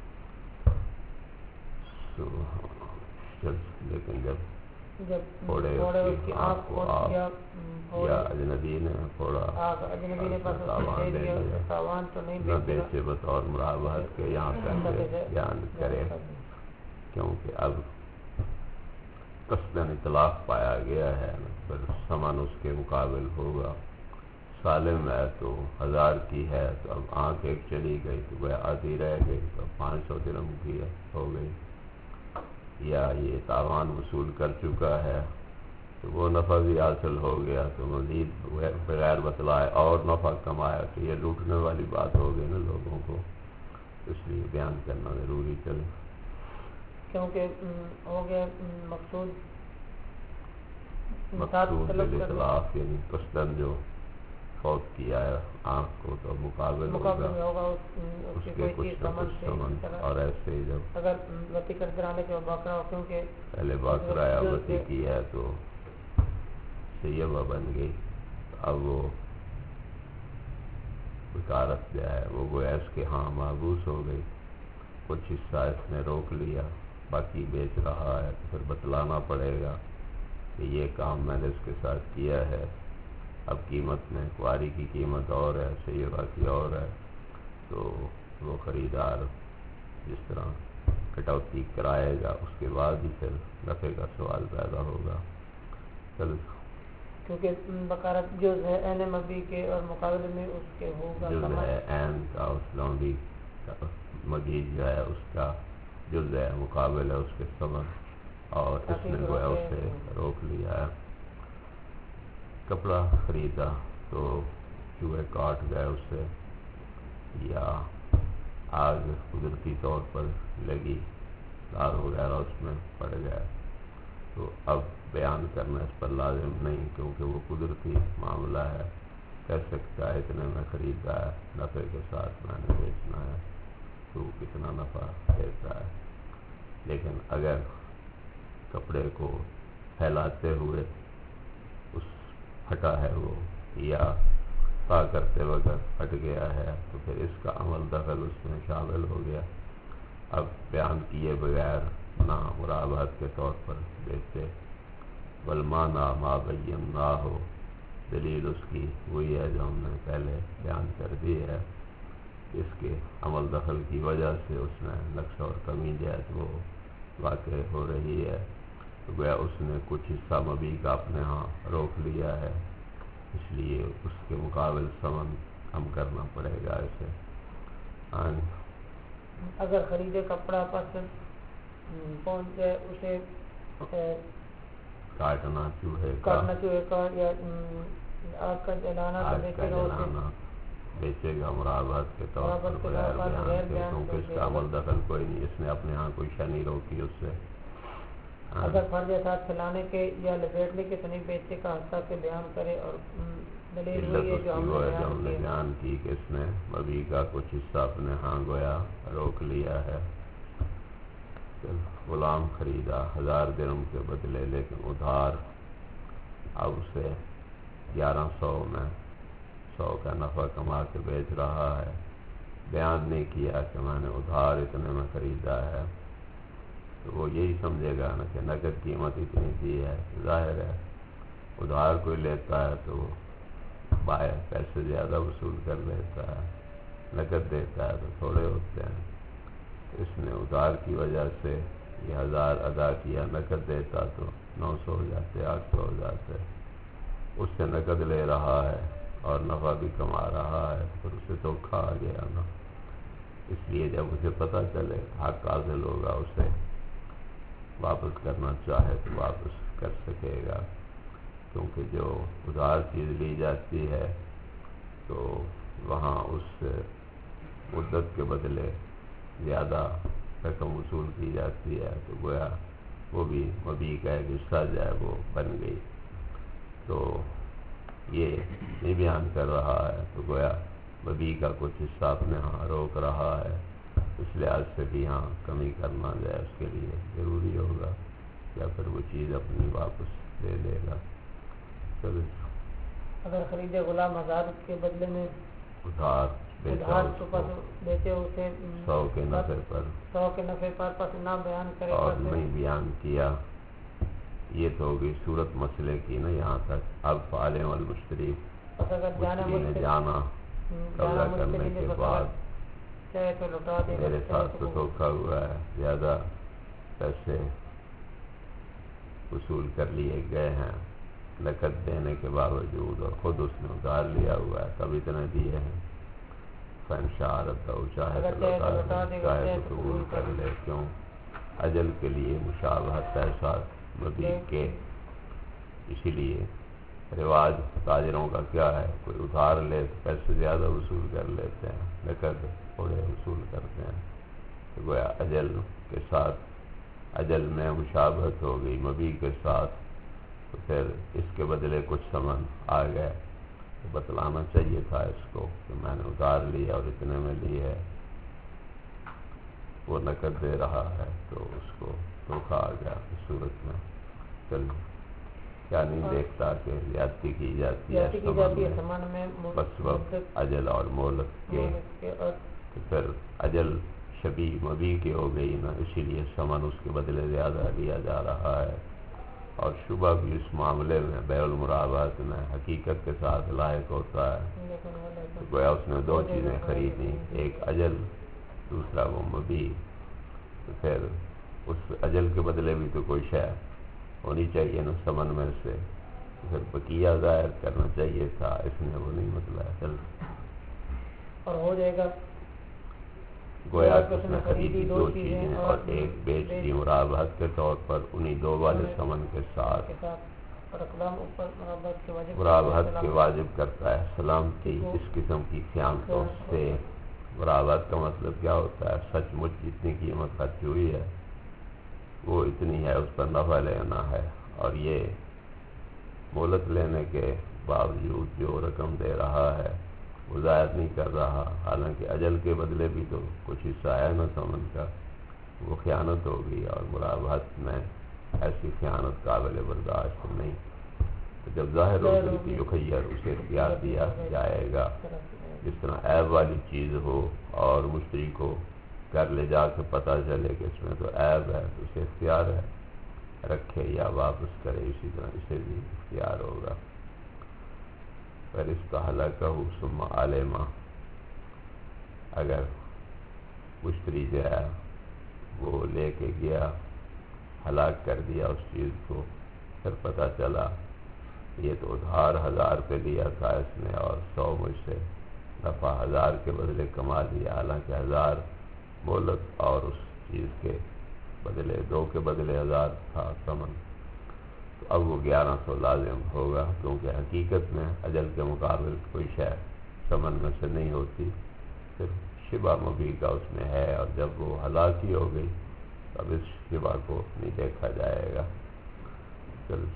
S2: لیکن جب پھوڑے اس کی آنکھ کو آپ یا اجنبی نے پھوڑا تاوان لے لیا، نہ بیچے بطور مرابحت کے یہاں تک بیان کرے، کیونکہ اب قصداً اطلاق پایا گیا ہے، پھر سمن اس کے مقابل ہوگا. سالم ہے تو 1000 کی ہے، تو اب آنکھ ایک چلی گئی تو وہ آدھی رہ گئی تو 500 درہم کی ہو گئی. یا یہ تاوان وصول کر چکا ہے تو وہ نفع بھی حاصل ہو گیا، تو مزید بغیر بتلائے اور نفع کمایا، تو یہ لوٹنے والی بات ہو گئی نا لوگوں کو. اس لیے بیان کرنا ضروری چلے،
S1: کیونکہ ہو گیا مقصود
S2: الاطلاق، یعنی قصداً جو فوت کیا ہے آنکھ کو تو مقابل ہوگا اس کے کچھ نہ کچھ سمن. اور ایسے ہی جب
S1: اگر وطی کر درانے کے باقرہ ہو، کیونکہ
S2: پہلے باقرہ یا وطی کی ہے تو سیبہ بن گئی، اب وہ بکارت جو ہے وہ گویا اس کے ہاں محبوس ہو گئی. کچھ حصہ اس نے روک لیا، باقی بیچ رہا ہے، تو پھر بتلانا پڑے گا کہ یہ کام میں نے اس کے ساتھ کیا ہے. اب قیمت میں کواری کی قیمت اور ہے، سیبہ کی اور ہے، تو وہ خریدار جس طرح کٹوتی کرائے گا اس کے بعد ہی پھر نفع کا سوال پیدا ہوگا.
S1: کیونکہ بکارت جز ہے عین مبی کے اور مقابلے میں اس کے ہوگا
S2: جز ہے عین کا، اس لونڈی مبی جو ہے اس کا جز ہے، مقابل ہے اس کے ثمن، اور اس نے گویا اسے روک لیا ہے. کپڑا خریدا تو چوہے کاٹ گئے اس سے، یا آگ قدرتی طور پر لگی، تار وغیرہ اس میں پڑ گئے، تو اب بیان کرنا اس پر لازم نہیں، کیونکہ وہ قدرتی معاملہ ہے. کہہ سکتا ہے اتنے میں خریدا ہے، نفع کے ساتھ میں نے بیچنا ہے، تو کتنا نفع دیتا ہے. لیکن اگر کپڑے کو پھیلاتے ہوئے اس پھٹا ہے وہ، یا پا کرتے وقت پھٹ گیا ہے، تو پھر اس کا عمل دخل اس میں شامل ہو گیا. اب بیان کیے بغیر نہ مرابحت کے طور پر بیچے، والمانا ما بین نہ ہو، دلیل اس کی وہی ہے جو ہم نے پہلے بیان کر دی ہے. اس کے عمل دخل کی وجہ سے اس میں نقص اور کمی جو ہے وہ واقع ہو رہی ہے، تو گویا اس نے کچھ حصہ مبی کا اپنے ہاں روک لیا ہے، اس لیے اس کے مقابل ثمن کم کرنا پڑے گا اسے.
S1: اگر خریدے کپڑا پسند پہنچ جائے اسے
S2: کاٹنا چوہے
S1: کا یا آگ کا جلانا
S2: بیچے گا مرابحت کے طور پر بغیر بیان کے، کیونکہ اس کا عمل دخل کوئی نہیں، اس نے اپنے ہاں کوئی شے نہیں روکی اس سے.
S1: اگر فرض ساتھ پھیلانے کے یا لپیٹنے کے تو نہیں بیچے کا حصہ کے بیان کرے، اور دلیل وہی ہے جو ہم نے
S2: بیان کی کہ اس نے مبی کا کچھ حصہ اپنے ہاں گویا روک لیا ہے. غلام خریدا 1000 درہم کے بدلے، لیکن ادھار اب اسے 1100 میں 100 کا نفع کما کے بیچ رہا ہے. بیان نہیں کیا کہ میں نے ادھار اتنے میں خریدا ہے، تو وہ یہی سمجھے گا نا کہ نقد قیمت اتنی دی ہے. ظاہر ہے ادھار کوئی لیتا ہے تو بائیں پیسے زیادہ وصول کر لیتا ہے، نقد دیتا ہے تو تھوڑے ہوتے ہیں. اس نے ادھار کی وجہ سے یہ 1000 ادا کیا نقد دیتا تو 900 ہو جاتے 800 ہو جاتے، اس سے نقد لے رہا ہے اور نفع بھی کما رہا ہے، پھر اسے دھوکا آ گیا نا۔ اس لیے جب اسے پتہ چلے حق حاصل ہوگا، اسے واپس کرنا چاہے تو واپس کر سکے گا، کیونکہ جو ادھار چیز لی جاتی ہے تو وہاں اس مدت کے بدلے زیادہ رقم وصول کی جاتی ہے، تو گویا وہ بھی مبیع کا ایک حصہ جو ہے وہ بن گئی۔ تو یہ نہیں بیان کر رہا ہے تو گویا مبیع کا کچھ حصہ اپنے ہاں روک رہا ہے، اس لحاظ سے بھی ہاں کمی کرنا جائے اس کے لیے ضروری ہوگا، یا پھر وہ چیز اپنی واپس دے دے گا۔ چلو
S1: اگر خریدے غلام 1000 کے بدلے میں
S2: ادھار
S1: بیچے اسے
S2: 100 کے نفع پر،
S1: 100 کے نفع پر، پس نہ بیان کرے
S2: اور
S1: گا
S2: نہیں بیان کیا، یہ تو ہوگی صورت مسئلے کی نا یہاں تک۔ اب فعال والمشتری،
S1: پس اگر
S2: مشتری نے جانا قبضہ کرنے کے بعد
S1: چاہے تو لوٹا دے،
S2: میرے ساتھ تو دھوکا ہوا ہے، زیادہ پیسے وصول کر لیے گئے ہیں نقد دینے کے باوجود، اور خود اس نے ادھار لیا ہوا ہے تب اتنے دیے ہیں، فانشاء چاہے تو لوٹا دے چاہے تو قبول کر لے، کیوں اجل کے لیے مشابہت ہے ساتھ مبیع کے۔ اسی لیے رواج تاجروں کا کیا ہے، کوئی ادھار لے تو پیسے زیادہ وصول کر لیتے ہیں، نقد تھوڑے وصول کرتے ہیں، تو گویا اجل کے ساتھ اجل میں مشابہت ہو گئی مبیع کے ساتھ، تو پھر اس کے بدلے کچھ ثمن آ گئے تو بتلانا چاہیے تھا اس کو کہ میں نے ادھار لیا اور اتنے میں لی ہے، وہ نقد دے رہا ہے تو اس کو دھوکا آ گیا اس صورت میں۔ چلیے کیا نہیں دیکھتا کہ زیادتی کی جاتی ہے سامان میں بس وقت اجل اور مہلت کے، تو پھر اجل شبیہ مبیع کی ہو گئی نا، اسی لیے سامان اس کے بدلے زیادہ لیا جا رہا ہے، اور شبہ بھی اس معاملے میں بیع المرابحت میں حقیقت کے ساتھ لاحق ہوتا ہے۔ تو گویا اس نے دو چیزیں خریدی، ایک اجل دوسرا وہ مبیع، تو پھر اس اجل کے بدلے بھی تو کوئی شے ہونی چاہیے نا ثمن میں سے، پھر بقیہ ظاہر کرنا چاہیے تھا، اس نے وہ نہیں بتلایا۔ چل
S1: اور ہو جائے گا
S2: گویا کہ اس نے خریدی دو چیزیں اور ایک بیچ دی مرابحت کے طور پر انہی دو والے ثمن کے ساتھ۔ مرابحت کے واجب کرتا ہے سلامتی اس قسم کی خیانتوں سے۔ مرابحت کا مطلب کیا ہوتا ہے، سچ مچ جتنی قیمت خرچ ہوئی ہے وہ اتنی ہے، اس پر نفع لینا ہے، اور یہ مہلت لینے کے باوجود جو رقم دے رہا ہے وہ ظاہر نہیں کر رہا، حالانکہ اجل کے بدلے بھی تو کچھ حصہ ہے نا ثمن کا، وہ خیانت ہوگی، اور مرابحت میں ایسی خیانت قابل برداشت نہیں۔ تو جب ظاہر ہوگی کہ یخیر اسے اختیار دیا جائے گا، جس طرح عیب والی چیز ہو اور مشتری کو گھر لے جا کے پتہ چلے کہ اس میں تو عیب ہے، تو اسے اختیار ہے رکھے یا واپس کرے، اسی طرح اسے بھی اختیار ہوگا۔ فَإِسْتَحْلَقَهُ ثُمَّ عَلِمَ، اگر مشتری جو ہے وہ لے کے گیا ہلاک کر دیا اس چیز کو، پھر پتہ چلا یہ تو ادھار 1000 پہ لیا تھا اس نے، اور 100 مجھ سے نفع 1000 کے بدلے کما لیا، حالانکہ 1000 مہلت اور اس چیز کے بدلے 2 کے بدلے 1000 تھا ثمن، تو اب وہ 1100 لازم ہوگا، کیونکہ حقیقت میں اجل کے مقابل کوئی شے ثمن میں سے نہیں ہوتی، صرف شبہ مبیع کا اس میں ہے، اور جب وہ ہلاکی ہو گئی اب اس شبہ کو نہیں دیکھا جائے گا۔ چل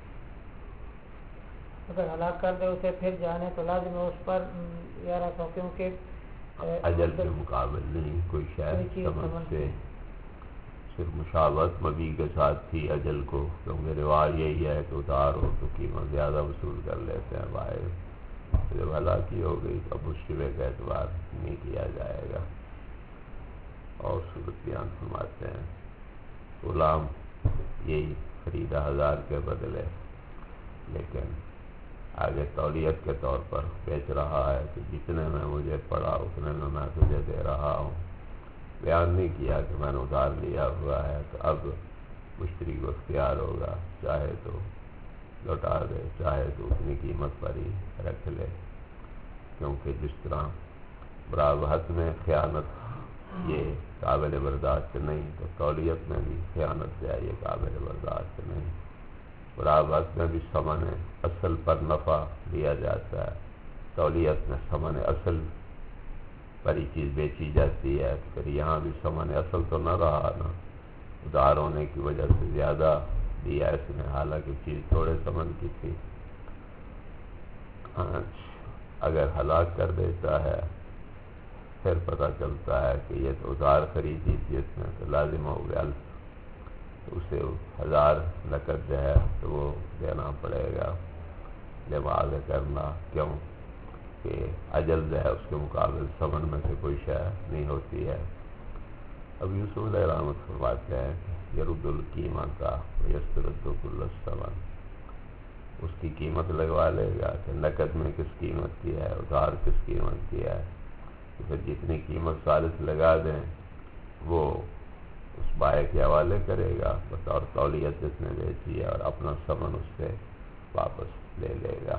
S1: اگر ہلاک کر دے اسے پھر جانے تو لازم ہے اس پر 1100، کیونکہ
S2: اجل کے مقابل نہیں کوئی شے ثمن سے، صرف مشابہت مبیع کے ساتھ تھی اجل کو، کیونکہ رواج یہی ہے کہ ادھار ہو تو قیمت زیادہ وصول کر لیتے ہیں باہر، جب ہلاکی ہو گئی تو اب اس شبے کا اعتبار نہیں کیا جائے گا۔ اور صورت بیان فرماتے ہیں غلام یہی خریدا 1000 کے بدلے، لیکن آگے تولیت کے طور پر بیچ رہا ہے کہ جتنے میں مجھے پڑا اتنے میں تجھے دے رہا ہوں، بیان نہیں کیا کہ میں نے ادھار لیا ہوا ہے تو اب مشتری کو اختیار ہوگا، چاہے تو لوٹا دے، چاہے تو اتنی قیمت پر ہی رکھ لے، کیونکہ جس طرح مراوحت میں خیانت یہ قابل برداشت نہیں، تو تولیت میں بھی خیانت جو ہے یہ قابل برداشت نہیں۔ مراوحت میں بھی ثمن اصل پر نفع لیا جاتا ہے، تولیت میں ثمن اصل پر ہی چیز بیچی جاتی ہے، تو پھر یہاں بھی ثمن اصل تو نہ رہا نا، ادھار ہونے کی وجہ سے زیادہ دیا اس نے، حالانکہ چیز تھوڑے ثمن کی تھی۔ اگر ہلاک کر دیتا ہے پھر پتہ چلتا ہے کہ یہ تو ادھار خریدی تھی اس نے، تو لازم ہو گیا تو اسے 1000 نقد جو ہے تو وہ دینا پڑے گا، لحاظ کرنا، کیوں کہ اجل جو ہے اس کے مقابل ثمن میں سے کوئی شے نہیں ہوتی ہے۔ اب یوسف علیہ رحمت فرماتے ہیں کہ یرد القیمت ویسترد کل الثمن، اس کی قیمت لگوا لے گا کہ نقد میں کس قیمت کی ہے، ادھار کس قیمت کی ہے، تو پھر جتنی قیمت ثالث لگا دیں وہ اس بائع کے حوالے کرے گا بطور تولیت جس نے بیچی ہے، اور اپنا ثمن اس سے واپس لے لے گا۔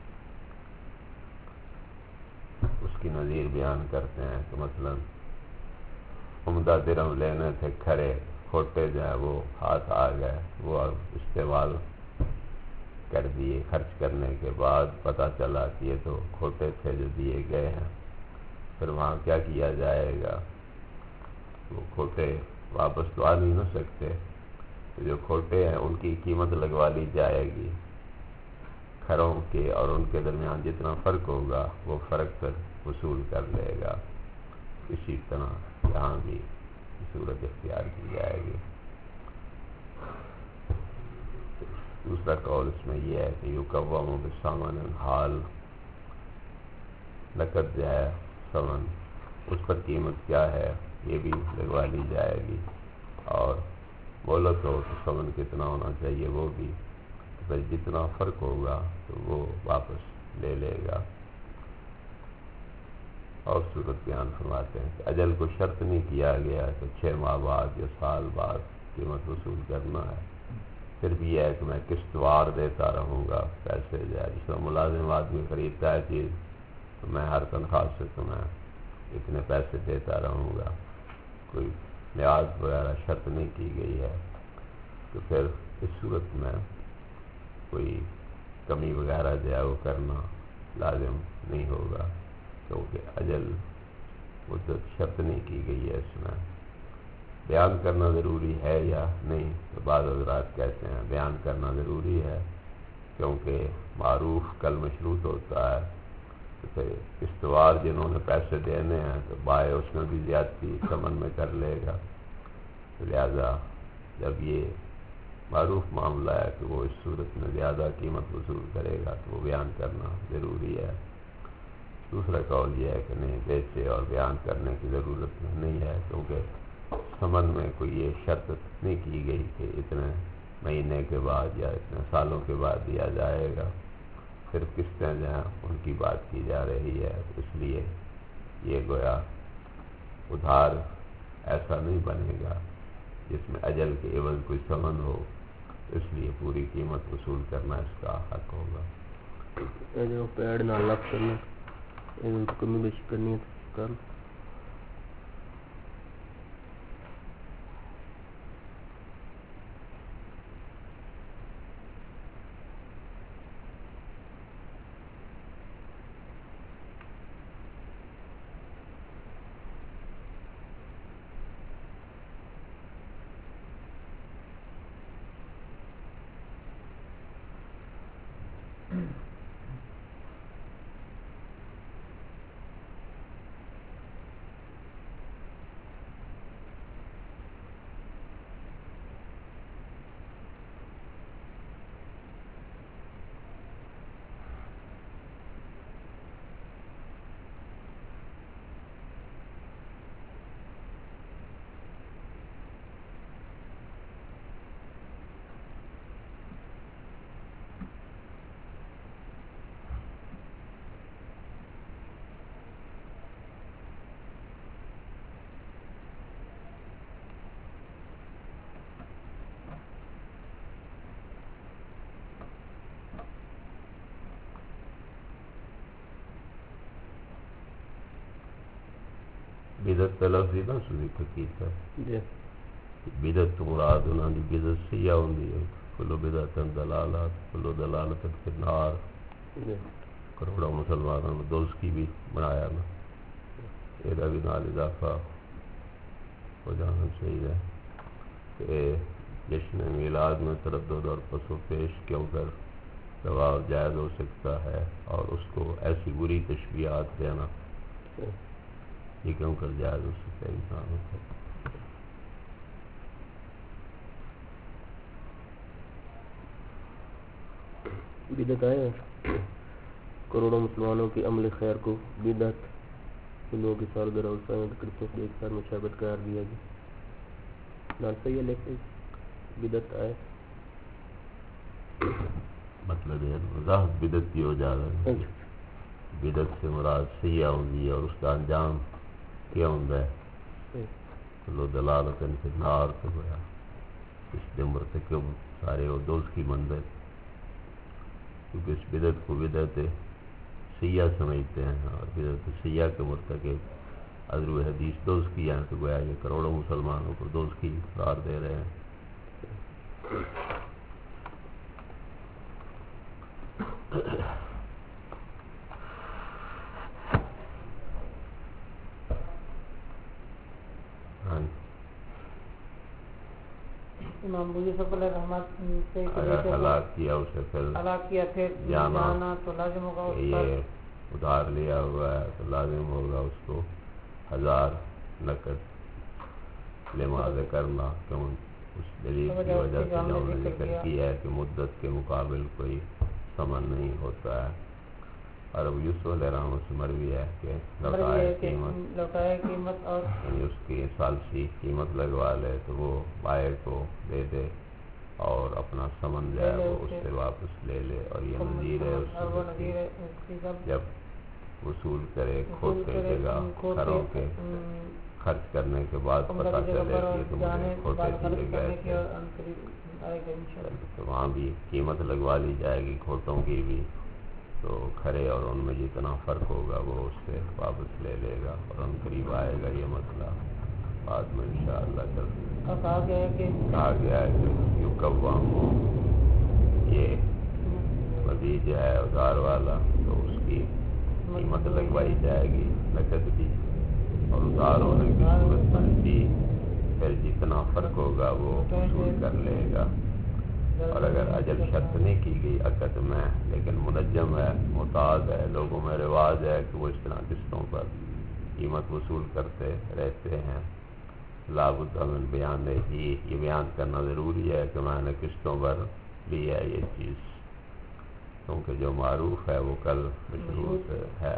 S2: اس کی نظیر بیان کرتے ہیں کہ مثلا عمدہ درہم لینے تھے کھڑے، کھوٹے جو ہیں وہ ہاتھ آ گئے، وہ اب استعمال کر دیے، خرچ کرنے کے بعد پتہ چلا کہ یہ تو کھوٹے تھے جو دیے گئے ہیں، پھر وہاں کیا کیا جائے گا؟ وہ کھوٹے واپس تو آ نہیں نہ سکتے، تو جو کھوٹے ہیں ان کی قیمت لگوا لی جائے گی، کھروں کے اور ان کے درمیان جتنا فرق ہوگا وہ فرق پھر وصول کر لے گا۔ اسی طرح یہاں بھی صورت اختیار کی جائے گی۔ دوسرا قول اس میں یہ ہے کہ یقوم بثمن الحال، نقد جو ہے ثمن اس پر قیمت کیا ہے یہ بھی لگوا لی جائے گی، اور مہلت ہو تو ثمن کتنا ہونا چاہیے وہ بھی، پھر جتنا فرق ہوگا تو وہ واپس لے لے گا۔ اور صورت بیان فرماتے ہیں کہ اجل کو شرط نہیں کیا گیا کہ 6 ماہ بعد یا سال بعد قیمت وصول کرنا ہے، پھر بھی یہ ہے کہ میں قسط وار دیتا رہوں گا پیسے جائے، جس طرح ملازم آدمی خریدتا ہے چیز تو میں ہر تنخواہ سے تمہیں اتنے پیسے دیتا رہوں گا، کوئی لحاظ وغیرہ شرط نہیں کی گئی ہے، تو پھر اس صورت میں کوئی کمی وغیرہ جو ہے وہ کرنا لازم نہیں ہوگا، کیونکہ اجل مدت شرط نہیں کی گئی ہے۔ اس میں بیان کرنا ضروری ہے یا نہیں، تو بعض حضرات کہتے ہیں بیان کرنا ضروری ہے، کیونکہ معروف کل مشروط ہوتا ہے، تو پھر استوار جنہوں نے پیسے دینے ہیں تو بائع اس میں بھی زیادتی ثمن میں کر لے گا، تو لہذا جب یہ معروف معاملہ ہے کہ وہ اس صورت میں زیادہ قیمت وصول کرے گا تو وہ بیان کرنا ضروری ہے۔ دوسرا قول یہ ہے کہ نہیں، بیچے اور بیان کرنے کی ضرورت نہیں ہے، کیونکہ ثمن میں کوئی یہ شرط نہیں کی گئی کہ اتنے مہینے کے بعد یا اتنے سالوں کے بعد دیا جائے گا، صرف قسطیں جو ہیں ان کی بات کی جا رہی ہے، اس لیے یہ گویا ادھار ایسا نہیں بنے گا جس میں اجل کے عوض کوئی ثمن ہو، اس لیے پوری قیمت وصول کرنا اس کا حق ہوگا۔
S3: جو پیڑ نہ لگ کرنا کمی بیشی کرنی ہے کر
S2: بدعت کا لفظ نہ سنی کیتا
S3: جی
S2: بدعت تو مراد انہوں نے بدعت سیاہ ہوندی ہے کلو بدعت دلالات کلو دلالت فی النار
S3: جی
S2: کروڑوں مسلمانوں نے دوزخی بھی بنایا نا یہ بھی نال اضافہ ہو جانا چاہیے کہ جشن میلاد میں تردد اور پس و پیش کیوں کر جواب جائز ہو سکتا ہے اور اس کو ایسی بری تشبیہات دینا یہ کیوں کر جائز ہو سکتا ہے انسانوں کو
S3: بدعت آئے کروڑوں مسلمانوں کے عمل خیر کو بدعت لوگوں کی سالگرہ اور سائنس کرتے ایک سال میں ثابت قرار دیا گیا نال صحیح ہے لیکن بدعت آئے
S2: مطلب ہے وضاحت بدعت کی ہو جا رہا ہے بدعت سے مراد سیاہ ہوندی ہے اور اس کا انجام کیا ہوندا ہے کلو دلالت فی النار تو گویا اس دن مرتکب سارے وہ دوزخی مندر کیونکہ اس بدعت کو بدعت سیاہ سمجھتے ہیں اور بدعت سیاہ کے مرتکب عذر حدیث دوزخی ہیں تو گویا یہ کروڑوں مسلمانوں کو دوزخی قرار دے رہے ہیں
S1: امام ابو یوسف علیہ رحمت سے
S2: اگر ہلاک کیا اسے پھر
S1: ہلاک کیا پھر جانا تو لازم ہوگا اس پر
S2: یہ ادھار لیا ہوا ہے تو لازم ہوگا اس کو 1000 نقد لماز کرنا کیوں اس دلیل کی وجہ سے جو ہم نے ذکر کیا ہے کہ مدت کے مقابل کوئی ثمن نہیں ہوتا ہے اور ابو یوسف علیہ رحمت سے مروی ہے کہ
S1: لوٹائے قیمت اور
S2: یعنی اس کی سالسی قیمت لگوا لے تو وہ بائر کو دے دے اور اپنا ثمن جو ہے وہ اس سے واپس لے لے اور یہ نظیر ہے اس سے جب وصول کرے کھوتے جگہ گھروں کے خرچ کرنے کے بعد پتہ چلے کہ تو مجھے کھوتے دیے گئے تھے تو وہاں بھی قیمت لگوا لی جائے گی کھوتوں کی بھی تو کھڑے اور ان میں جتنا فرق ہوگا وہ اس سے واپس لے لے گا اور ان قریب آئے گا یہ مسئلہ بعد میں انشاءاللہ کہا گیا ہے کہ یقوام یہ مزید جو ہے ادھار والا تو اس کی قیمت لگوائی جائے گی نقد بھی اور ادھار ہونے کی صورت میں بھی پھر جتنا فرق ہوگا وہ وصول کر لے گا اور اگر اجل شرط نہیں کی گئی عقد میں لیکن منجم ہے معتاد ہے لوگوں میں رواج ہے کہ وہ اس طرح قسطوں پر قیمت وصول کرتے رہتے ہیں لابد من بیان ہی یہ بیان کرنا ضروری ہے کہ میں نے قسطوں پر لی ہے یہ چیز کیونکہ جو معروف ہے وہ کل مشروط ہے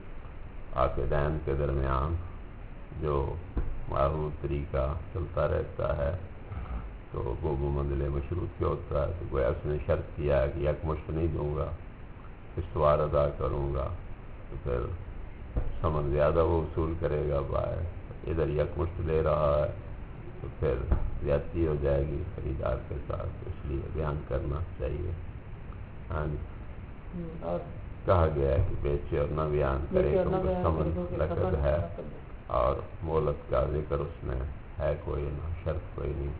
S2: عاقدین کے درمیان جو معروف طریقہ چلتا رہتا ہے تو وہ منزل مشروط کیا ہوتا ہے تو گویا اس نے شرط کیا ہے کہ یک مشت نہیں دوں گا قسطوار ادا کروں گا تو پھر ثمن زیادہ وہ وصول کرے گا باہر ادھر یک مشت لے رہا ہے تو پھر زیادتی ہو جائے گی خریدار کے ساتھ اس لیے بیان کرنا چاہیے ہاں جی کہا گیا ہے کہ بیچے اور نہ بیان کرے کیونکہ ثمن لقد ہے اور مہلت کا ذکر اس میں ہے کوئی نہ شرط کوئی نہیں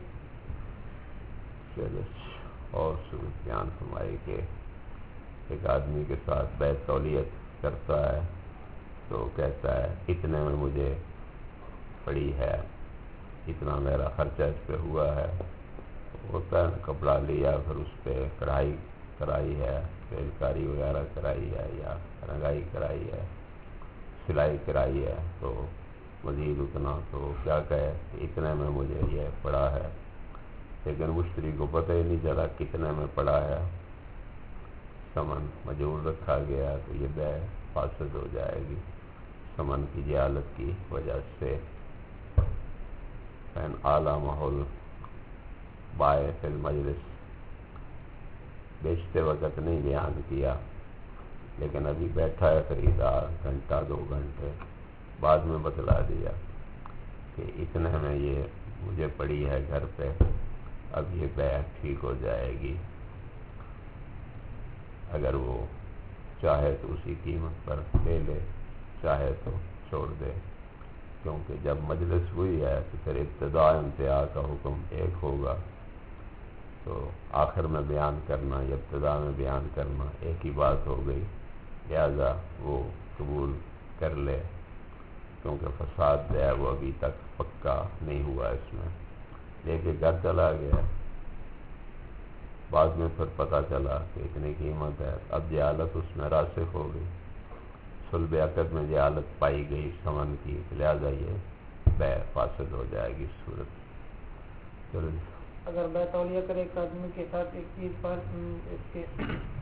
S2: اور صورت بیان فرمائی کہ ایک آدمی کے ساتھ بیع تولیت کرتا ہے تو کہتا ہے اتنے میں مجھے پڑی ہے اتنا میرا خرچہ اس پہ ہوا ہے ہوتا ہے کپڑا لیا پھر اس پہ کڑھائی کرائی ہے تیل کاری وغیرہ کرائی ہے یا رنگائی کرائی ہے سلائی کرائی ہے تو مزید اتنا تو کیا کہے کہ اتنے میں مجھے یہ پڑا ہے لیکن مشتری کو پتہ ہی نہیں چلا کتنے میں پڑا ہے ثمن مجہول رکھا گیا تو یہ بیع فاسد ہو جائے گی ثمن کی جہالت کی وجہ سے فین اعلیٰ ماحول بائے فی المجلس بیچتے وقت نہیں بیان کیا لیکن ابھی بیٹھا ہے خریدار گھنٹہ 2 گھنٹے بعد میں بتلا دیا کہ اتنے میں یہ مجھے پڑی ہے گھر پہ اب یہ بیع ٹھیک ہو جائے گی اگر وہ چاہے تو اسی قیمت پر لے لے چاہے تو چھوڑ دے کیونکہ جب مجلس ہوئی ہے تو پھر ابتدا انتہا کا حکم ایک ہوگا، تو آخر میں بیان کرنا یا ابتدا میں بیان کرنا ایک ہی بات ہو گئی، لہذا وہ قبول کر لے، کیونکہ فساد جو ہے وہ ابھی تک پکا نہیں ہوا اس میں، لے کے گھر چلا گیا، بعد میں پھر پتہ چلا کہ اتنی قیمت ہے، اب جہالت اس میں راسخ ہو گئی، صلب عقد میں جہالت پائی گئی ثمن کی، لہذا یہ بیع فاسد ہو جائے گی اس صورت۔ چلو جی،
S1: اگر بیع تولیہ کرے ایک آدمی کے ساتھ ایک چیز پر اس کے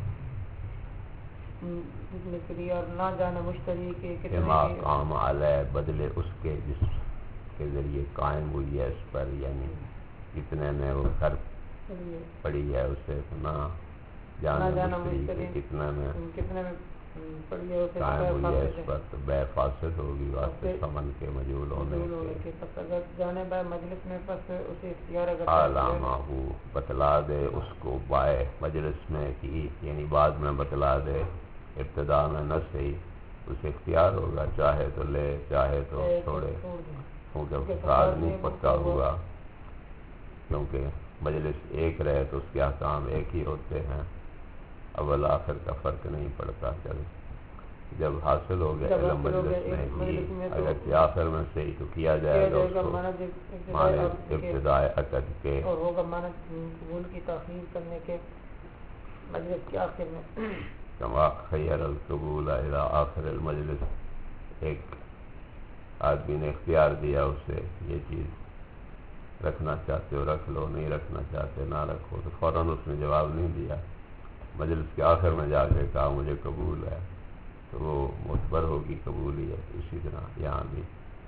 S1: نکلی اور نہ جانے مشتری کے کتنے
S2: ما قام علیہ، بدلے اس کے جس کے ذریعے قائم ہوئی ہے اس پر، یعنی کتنے میں وہ گھر پڑی ہے اسے، نہ جانے مشتری کے کتنے میں
S1: پڑی ہے اسے
S2: قائم ہوئی ہے اس پر، تو بیع فاسد ہوگی واسطے ثمن کے مجہول ہونے کے۔
S1: پس اگر جانے بیع مجلس میں پس اسے اختیار اگر
S2: علامہ ہو، بتلا دے اس کو بائے مجلس میں کی، یعنی بعد میں بتلا دے، ابتدا میں نہ صحیح، اسے اختیار ہوگا، چاہے تو لے چاہے تو چھوڑے، کیونکہ فساد نہیں پکا ہوا، کیونکہ مجلس ایک رہے تو اس کے احکام ایک ہی ہوتے ہیں، اول آخر کا فرق نہیں پڑتا۔ چل جب حاصل ہو گیا علم مجلس میں ہی، اگر آخر میں صحیح تو کیا جائے گا اس کو مانے ابتدائے عقد کے،
S1: اور ہوگا مانا قبول کی تاخیر کرنے کے مجلس کے آخر میں۔
S2: کما خیر القبول الی آخر المجلس، ایک آدمی نے اختیار دیا اسے، یہ چیز رکھنا چاہتے ہو رکھ لو، نہیں رکھنا چاہتے نہ رکھو، تو فوراً اس نے جواب نہیں دیا، مجلس کے آخر میں جا کے کہا مجھے قبول ہے، تو وہ معتبر ہوگی قبول ہے۔ اسی طرح یہاں بھی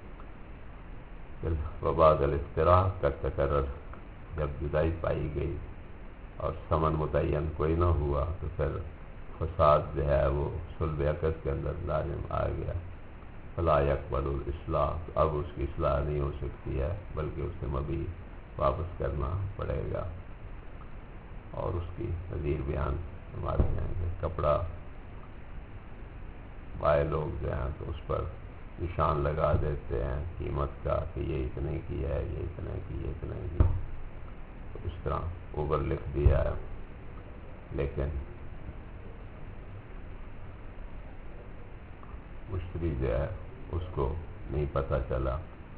S2: وبعد الافتراق کا تقرر، جب جدائی پائی گئی اور ثمن متعین کوئی نہ ہوا، تو پھر فساد جو ہے وہ صلب عقد کے اندر لازم آ گیا، فلا یقبل الاصلاح، اب اس کی اصلاح نہیں ہو سکتی ہے، بلکہ اسے مبی واپس کرنا پڑے گا۔ اور اس کی نظیر بیان ہمارے ہیں کہ کپڑا بائے لوگ جو ہیں تو اس پر نشان لگا دیتے ہیں قیمت کا کہ یہ اتنے کی ہے، یہ اتنے کی، یہ اتنے کی، تو اس طرح اوپر لکھ دیا ہے، لیکن مشتری جو ہے اس کو نہیں پتہ چلا،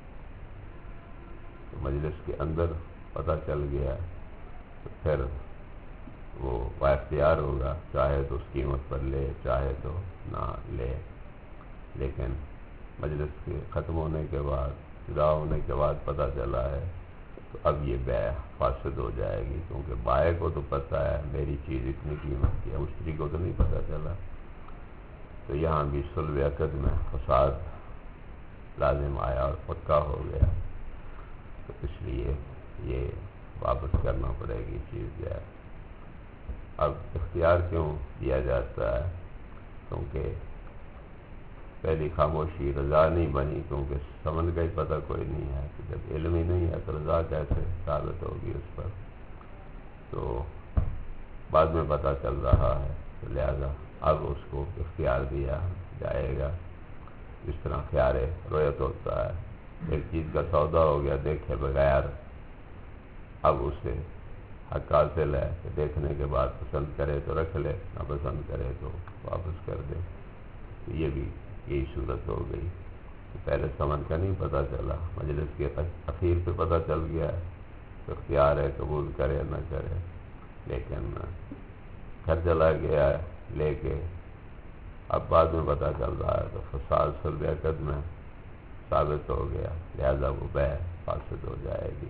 S2: تو مجلس کے اندر پتہ چل گیا، تو پھر وہ بااختیار ہوگا، چاہے تو اس قیمت پر لے چاہے تو نہ لے، لیکن مجلس کے ختم ہونے کے بعد، جدا ہونے کے بعد پتہ چلا ہے، تو اب یہ بیع فاسد ہو جائے گی، کیونکہ بائع کو تو پتہ ہے میری چیز اتنی قیمت کی ہے، مشتری کو تو نہیں پتہ چلا، تو یہاں بھی صلب عقد میں فساد لازم آیا اور پکا ہو گیا، تو اس لیے یہ واپس کرنا پڑے گی چیز جو ہے۔ اب اختیار کیوں دیا جاتا ہے؟ کیونکہ پہلی خاموشی رضا نہیں بنی، کیونکہ ثمن کا ہی پتہ کوئی نہیں ہے، کہ جب علم ہی نہیں ہے تو رضا کیسے ثابت ہوگی اس پر، تو بعد میں پتہ چل رہا ہے، تو لہذا اب اس کو اختیار دیا جائے گا، جس طرح خیار رویت ہوتا ہے، ایک چیز کا سودا ہو گیا دیکھے بغیر، اب اسے حق حاصل ہے کہ دیکھنے کے بعد پسند کرے تو رکھ لے، نہ پسند کرے تو واپس کر دے، تو یہ بھی یہی صورت ہو گئی کہ پہلے ثمن کا نہیں پتہ چلا، مجلس کے اخیر پہ پتہ چل گیا ہے، تو اختیار ہے قبول کرے نہ کرے، لیکن گھر چلا گیا ہے لے کے، اب بعد میں پتہ چل رہا ہے، تو فساد صلب عقد میں ثابت ہو گیا، لہذا وہ بیع فاسد ہو جائے گی۔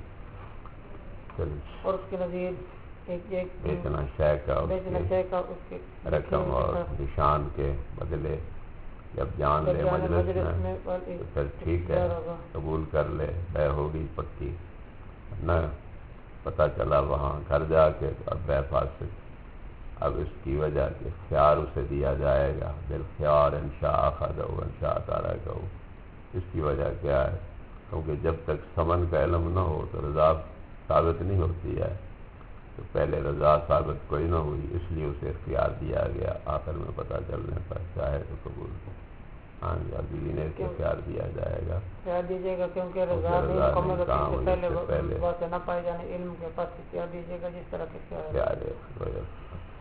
S1: اور اس کے نظیر
S2: بیچنا شے کا اس کے رقم اور نشان کے بدلے، جب جان لے مجلس میں تو پھر ٹھیک ہے، قبول کر لے، بیع ہوگی پکی، نہ پتہ چلا وہاں گھر جا کے تو اب بیع فاسد، اب اس کی وجہ کہ خیار اسے دیا جائے گا، بالخیار انشاء اخذہ انشاء ترکہ، اس کی وجہ کیا ہے؟ کیونکہ جب تک ثمن کا علم نہ ہو تو رضا ثابت نہیں ہوتی ہے، تو پہلے رضا ثابت کوئی نہ ہوئی، اس لیے اسے اختیار دیا گیا، آخر میں پتہ چلنے پر چاہے تو قبول ہو۔ ہاں جی ابھی انہیں اختیار دیا جائے گا،
S1: اختیار دیجیے گا، کیونکہ رضا نہیں مکمل ہونے سے پہلے بات نہ پائے جانے علم کے پاس اختیار دیجیے گا جس طرح کے اختیار
S2: ہے